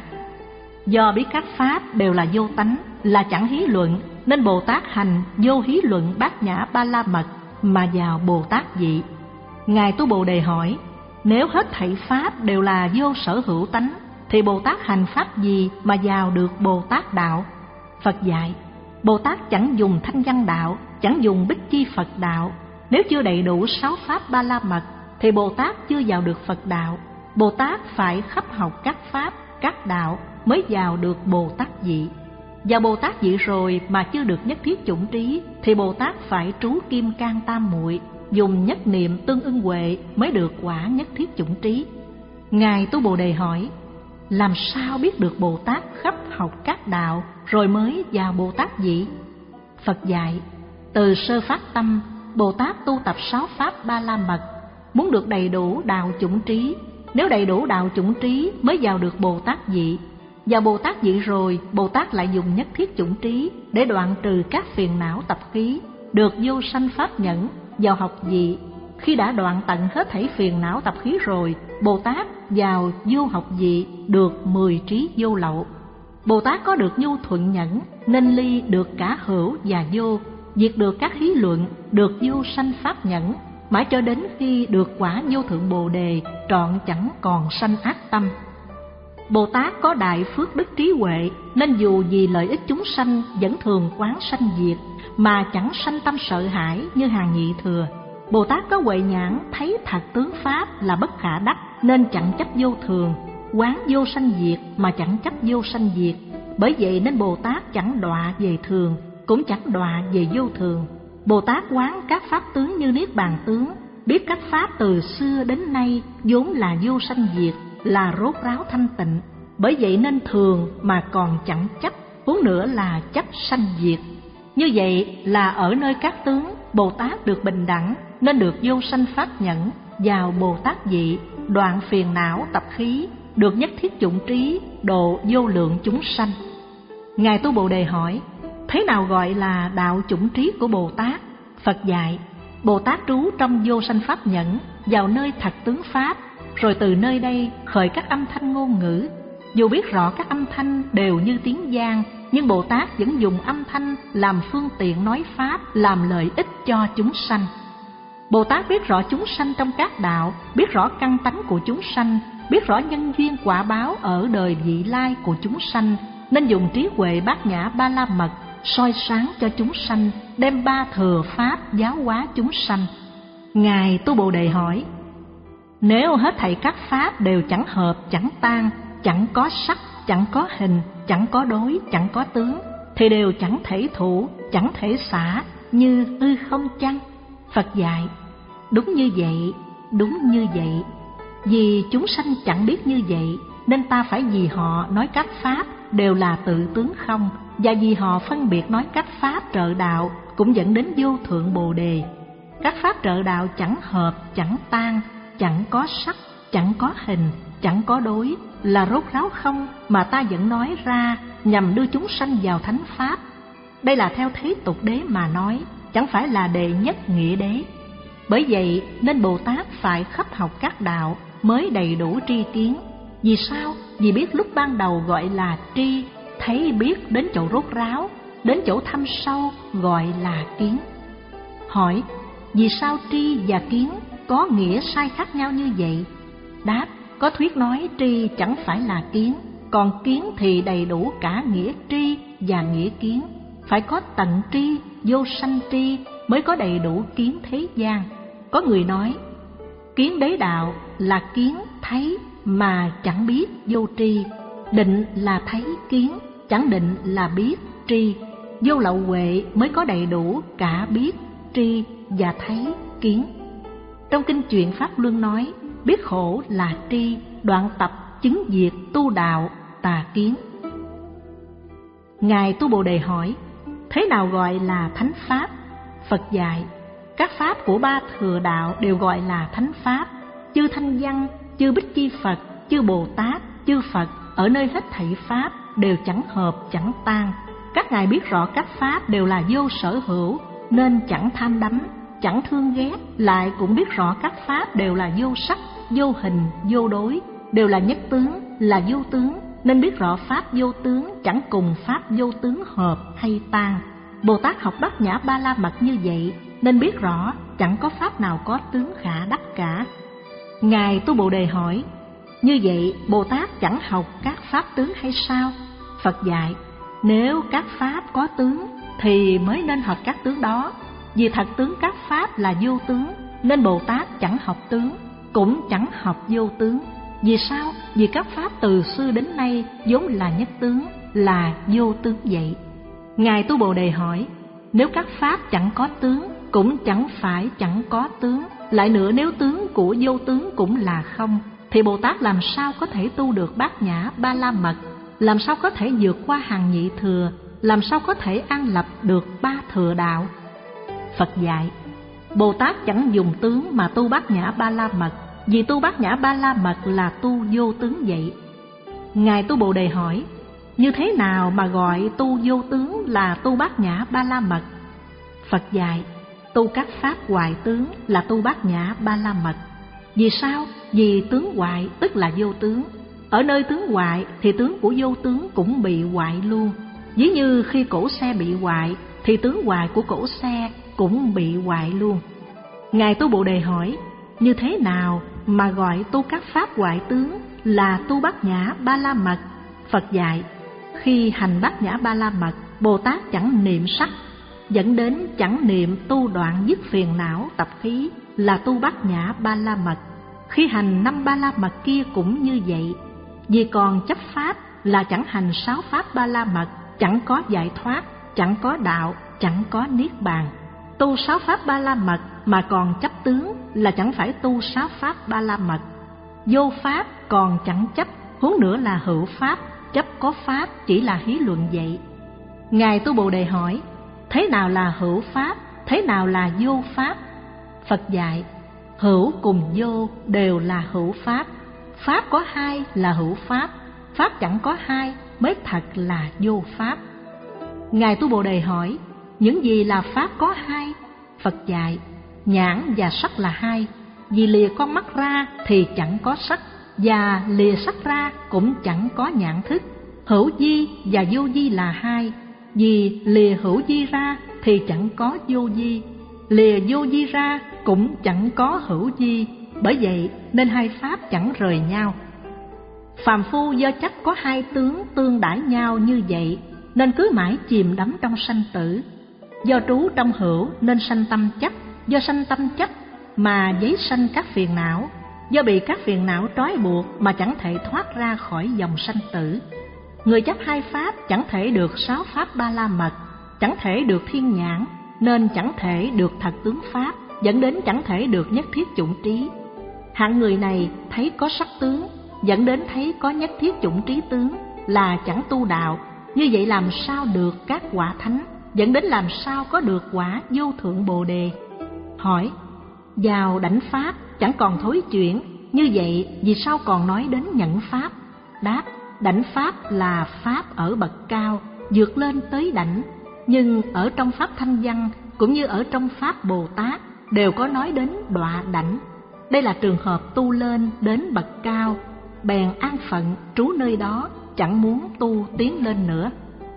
Do biết các pháp đều là vô tánh, là chẳng hí luận, nên Bồ Tát hành vô hí luận bát nhã ba la mật mà vào Bồ Tát vị. Ngài Tu Bồ Đề hỏi, nếu hết thảy pháp đều là vô sở hữu tánh, thì Bồ Tát hành pháp gì mà vào được Bồ Tát đạo? Phật dạy, Bồ Tát chẳng dùng thanh văn đạo, chẳng dùng bích chi Phật đạo. Nếu chưa đầy đủ sáu pháp ba la mật, thì Bồ Tát chưa vào được Phật đạo. Bồ Tát phải khắp học các pháp, các đạo mới vào được Bồ Tát vị. Vào Bồ Tát vị rồi mà chưa được nhất thiết chủng trí, thì Bồ Tát phải trú kim cang tam muội, dùng nhất niệm tương ưng huệ mới được quả nhất thiết chủng trí. Ngài Tu Bồ Đề hỏi, làm sao biết được Bồ Tát khắp học các đạo rồi mới vào Bồ Tát vị? Phật dạy, từ sơ phát tâm, Bồ Tát tu tập sáu pháp ba la mật, muốn được đầy đủ đạo chủng trí. Nếu đầy đủ đạo chủng trí mới vào được Bồ Tát vị. Vào Bồ Tát vị rồi, Bồ Tát lại dùng nhất thiết chủng trí để đoạn trừ các phiền não tập khí, được vô sanh pháp nhẫn, vào học vị. Khi đã đoạn tận hết thảy phiền não tập khí rồi, Bồ Tát vào vô học vị được mười trí vô lậu. Bồ Tát có được nhu thuận nhẫn, nên ly được cả hữu và vô, diệt được các hí luận, được vô sanh pháp nhẫn, mãi cho đến khi được quả vô thượng Bồ Đề, trọn chẳng còn sanh ác tâm. Bồ Tát có đại phước đức trí huệ, nên dù vì lợi ích chúng sanh vẫn thường quán sanh diệt, mà chẳng sanh tâm sợ hãi như hàng nhị thừa. Bồ Tát có huệ nhãn thấy thật tướng pháp là bất khả đắc, nên chẳng chấp vô thường, quán vô sanh diệt mà chẳng chấp vô sanh diệt. Bởi vậy nên Bồ Tát chẳng đọa về thường, cũng chẳng đọa về vô thường. Bồ Tát quán các pháp tướng như niết bàn tướng, biết các pháp từ xưa đến nay vốn là vô sanh diệt, là rốt ráo thanh tịnh. Bởi vậy nên thường mà còn chẳng chấp, huống nữa là chấp sanh diệt. Như vậy là ở nơi các tướng, Bồ Tát được bình đẳng, nên được vô sanh pháp nhẫn, vào Bồ Tát vị, đoạn phiền não tập khí, được nhất thiết chủng trí, độ vô lượng chúng sanh. Ngài Tu Bồ Đề hỏi, thế nào gọi là đạo chủng trí của Bồ Tát? Phật dạy, Bồ Tát trú trong vô sanh pháp nhẫn, vào nơi thật tướng pháp, rồi từ nơi đây khởi các âm thanh ngôn ngữ. Dù biết rõ các âm thanh đều như tiếng vang, nhưng Bồ Tát vẫn dùng âm thanh làm phương tiện nói pháp, làm lợi ích cho chúng sanh. Bồ Tát biết rõ chúng sanh trong các đạo, biết rõ căn tánh của chúng sanh, biết rõ nhân duyên quả báo ở đời vị lai của chúng sanh, nên dùng trí huệ bát nhã ba la mật soi sáng cho chúng sanh, đem ba thừa pháp giáo hóa chúng sanh. Ngài Tu Bồ Đề hỏi, nếu hết thảy các pháp đều chẳng hợp, chẳng tan, chẳng có sắc, chẳng có hình, chẳng có đối, chẳng có tướng, thì đều chẳng thể thủ, chẳng thể xả, như hư không chăng? Phật dạy, đúng như vậy, đúng như vậy. Vì chúng sanh chẳng biết như vậy, nên ta phải vì họ nói các pháp đều là tự tướng không, và vì họ phân biệt nói các pháp trợ đạo cũng dẫn đến vô thượng Bồ Đề. Các pháp trợ đạo chẳng hợp, chẳng tan, chẳng có sắc, chẳng có hình, chẳng có đối, là rốt ráo không mà ta vẫn nói ra nhằm đưa chúng sanh vào thánh pháp. Đây là theo thế tục đế mà nói, chẳng phải là đệ nhất nghĩa đế. Bởi vậy nên Bồ Tát phải khắp học các đạo mới đầy đủ tri kiến. Vì sao? Vì biết lúc ban đầu gọi là tri, thấy biết đến chỗ rốt ráo, đến chỗ thâm sâu gọi là kiến. Hỏi, vì sao tri và kiến có nghĩa sai khác nhau như vậy? Đáp, có thuyết nói tri chẳng phải là kiến, còn kiến thì đầy đủ cả nghĩa tri và nghĩa kiến. Phải có tận tri, vô sanh tri mới có đầy đủ kiến thế gian. Có người nói, kiến đế đạo là kiến thấy mà chẳng biết vô tri, định là thấy kiến, chẳng định là biết tri. Vô lậu huệ mới có đầy đủ cả biết, tri và thấy, kiến. Trong kinh Chuyện Pháp Luân nói, biết khổ là tri, đoạn tập chứng diệt tu đạo tà kiến. Ngài Tu Bồ Đề hỏi, thế nào gọi là thánh pháp? Phật dạy, các pháp của ba thừa đạo đều gọi là thánh pháp. Chư Thanh Văn, chư Bích Chi Phật, chư Bồ Tát, chư Phật ở nơi hết thảy pháp đều chẳng hợp chẳng tan. Các ngài biết rõ các pháp đều là vô sở hữu, nên chẳng tham đắm, chẳng thương ghét. Lại cũng biết rõ các pháp đều là vô sắc, vô hình, vô đối, đều là nhất tướng, là vô tướng, nên biết rõ pháp vô tướng chẳng cùng pháp vô tướng hợp hay tan. Bồ Tát học Bát Nhã Ba La Mật như vậy, nên biết rõ chẳng có pháp nào có tướng khả đắc cả. Ngài Tu Bồ Đề hỏi, như vậy Bồ Tát chẳng học các pháp tướng hay sao? Phật dạy, nếu các pháp có tướng thì mới nên học các tướng đó. Vì thật tướng các pháp là vô tướng, nên Bồ Tát chẳng học tướng, cũng chẳng học vô tướng. Vì sao? Vì các pháp từ xưa đến nay vốn là nhất tướng, là vô tướng vậy. Ngài Tu Bồ Đề hỏi, nếu các pháp chẳng có tướng, cũng chẳng phải chẳng có tướng. Lại nữa, nếu tướng của vô tướng cũng là không, thì Bồ Tát làm sao có thể tu được Bát Nhã Ba La Mật? Làm sao có thể vượt qua hàng nhị thừa? Làm sao có thể an lập được ba thừa đạo? Phật dạy, Bồ Tát chẳng dùng tướng mà tu Bát Nhã Ba La Mật, vì tu Bát Nhã Ba La Mật là tu vô tướng vậy. Ngài Tu Bồ Đề hỏi, như thế nào mà gọi tu vô tướng là tu Bát Nhã Ba La Mật? Phật dạy, tu các pháp hoại tướng là tu Bát Nhã Ba La Mật. Vì sao? Vì tướng hoại tức là vô tướng. Ở nơi tướng hoại thì tướng của vô tướng cũng bị hoại luôn. Ví như khi cổ xe bị hoại thì tướng hoại của cổ xe cũng bị hoại luôn. Ngài Tu Bồ Đề hỏi, như thế nào mà gọi tu các pháp hoại tướng là tu Bát Nhã Ba La Mật? Phật dạy, khi hành Bát Nhã Ba La Mật, Bồ Tát chẳng niệm sắc, dẫn đến chẳng niệm tu đoạn dứt phiền não tập khí là tu Bát Nhã Ba La Mật. Khi hành năm Ba La Mật kia cũng như vậy. Vì còn chấp pháp là chẳng hành sáu pháp Ba La Mật, chẳng có giải thoát, chẳng có đạo, chẳng có niết bàn. Tu sáu pháp Ba La Mật mà còn chấp tướng là chẳng phải tu sáu pháp Ba La Mật. Vô pháp còn chẳng chấp, huống nữa là hữu pháp, chấp có pháp chỉ là hí luận vậy. Ngài Tu Bồ Đề hỏi, thế nào là hữu pháp, thế nào là vô pháp? Phật dạy, hữu cùng vô đều là hữu pháp. Pháp có hai là hữu pháp, pháp chẳng có hai mới thật là vô pháp. Ngài Tu Bồ Đề hỏi, những gì là pháp có hai? Phật dạy, nhãn và sắc là hai. Vì lìa con mắt ra thì chẳng có sắc, và lìa sắc ra cũng chẳng có nhãn thức. Hữu vi và vô vi là hai. Vì lìa hữu vi ra thì chẳng có vô vi, lìa vô vi ra cũng chẳng có hữu vi. Bởi vậy nên hai pháp chẳng rời nhau. Phàm phu do chấp có hai tướng tương đãi nhau như vậy, nên cứ mãi chìm đắm trong sanh tử. Do trú trong hữu nên sanh tâm chấp, do sanh tâm chấp mà giấy sanh các phiền não, do bị các phiền não trói buộc mà chẳng thể thoát ra khỏi dòng sanh tử. Người chấp hai pháp chẳng thể được sáu pháp Ba La Mật, chẳng thể được thiên nhãn, nên chẳng thể được thật tướng pháp, dẫn đến chẳng thể được nhất thiết chủng trí. Hạng người này thấy có sắc tướng, dẫn đến thấy có nhất thiết chủng trí tướng, là chẳng tu đạo. Như vậy làm sao được các quả thánh, dẫn đến làm sao có được quả vô thượng Bồ Đề? Hỏi, vào đảnh pháp chẳng còn thối chuyển, như vậy vì sao còn nói đến nhẫn pháp? Đáp, đảnh pháp là pháp ở bậc cao, vượt lên tới đảnh. Nhưng ở trong pháp Thanh Văn cũng như ở trong pháp Bồ Tát đều có nói đến đọa đảnh. Đây là trường hợp tu lên đến bậc cao, bèn an phận trú nơi đó, chẳng muốn tu tiến lên nữa.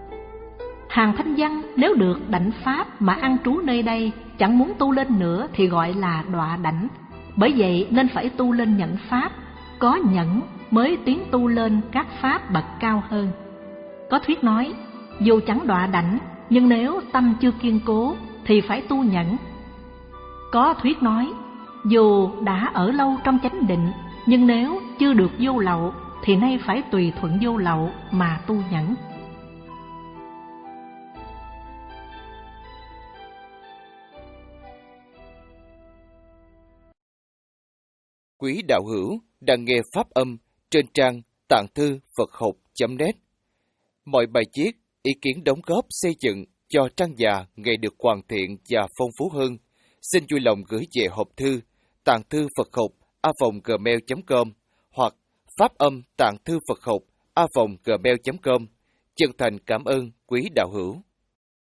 Hàng Thanh Văn nếu được đảnh pháp mà an trú nơi đây, chẳng muốn tu lên nữa thì gọi là đọa đảnh. Bởi vậy nên phải tu lên nhẫn pháp, có nhẫn mới tiến tu lên các pháp bậc cao hơn. Có thuyết nói, dù chẳng đọa đảnh, nhưng nếu tâm chưa kiên cố thì phải tu nhẫn. Có thuyết nói, dù đã ở lâu trong chánh định, nhưng nếu chưa được vô lậu thì nay phải tùy thuận vô lậu mà tu nhẫn. Quý đạo hữu đang nghe pháp âm trên trang tạng thư Phật học chấm net. Mọi bài viết, ý kiến đóng góp xây dựng cho trang già ngày được hoàn thiện và phong phú hơn, xin vui lòng gửi về hộp thư tạng thư Phật học a vòng gmail chấm com hoặc phát âm tạng thư Phật học a vòng gmail chấm com. Chân thành cảm ơn quý đạo hữu.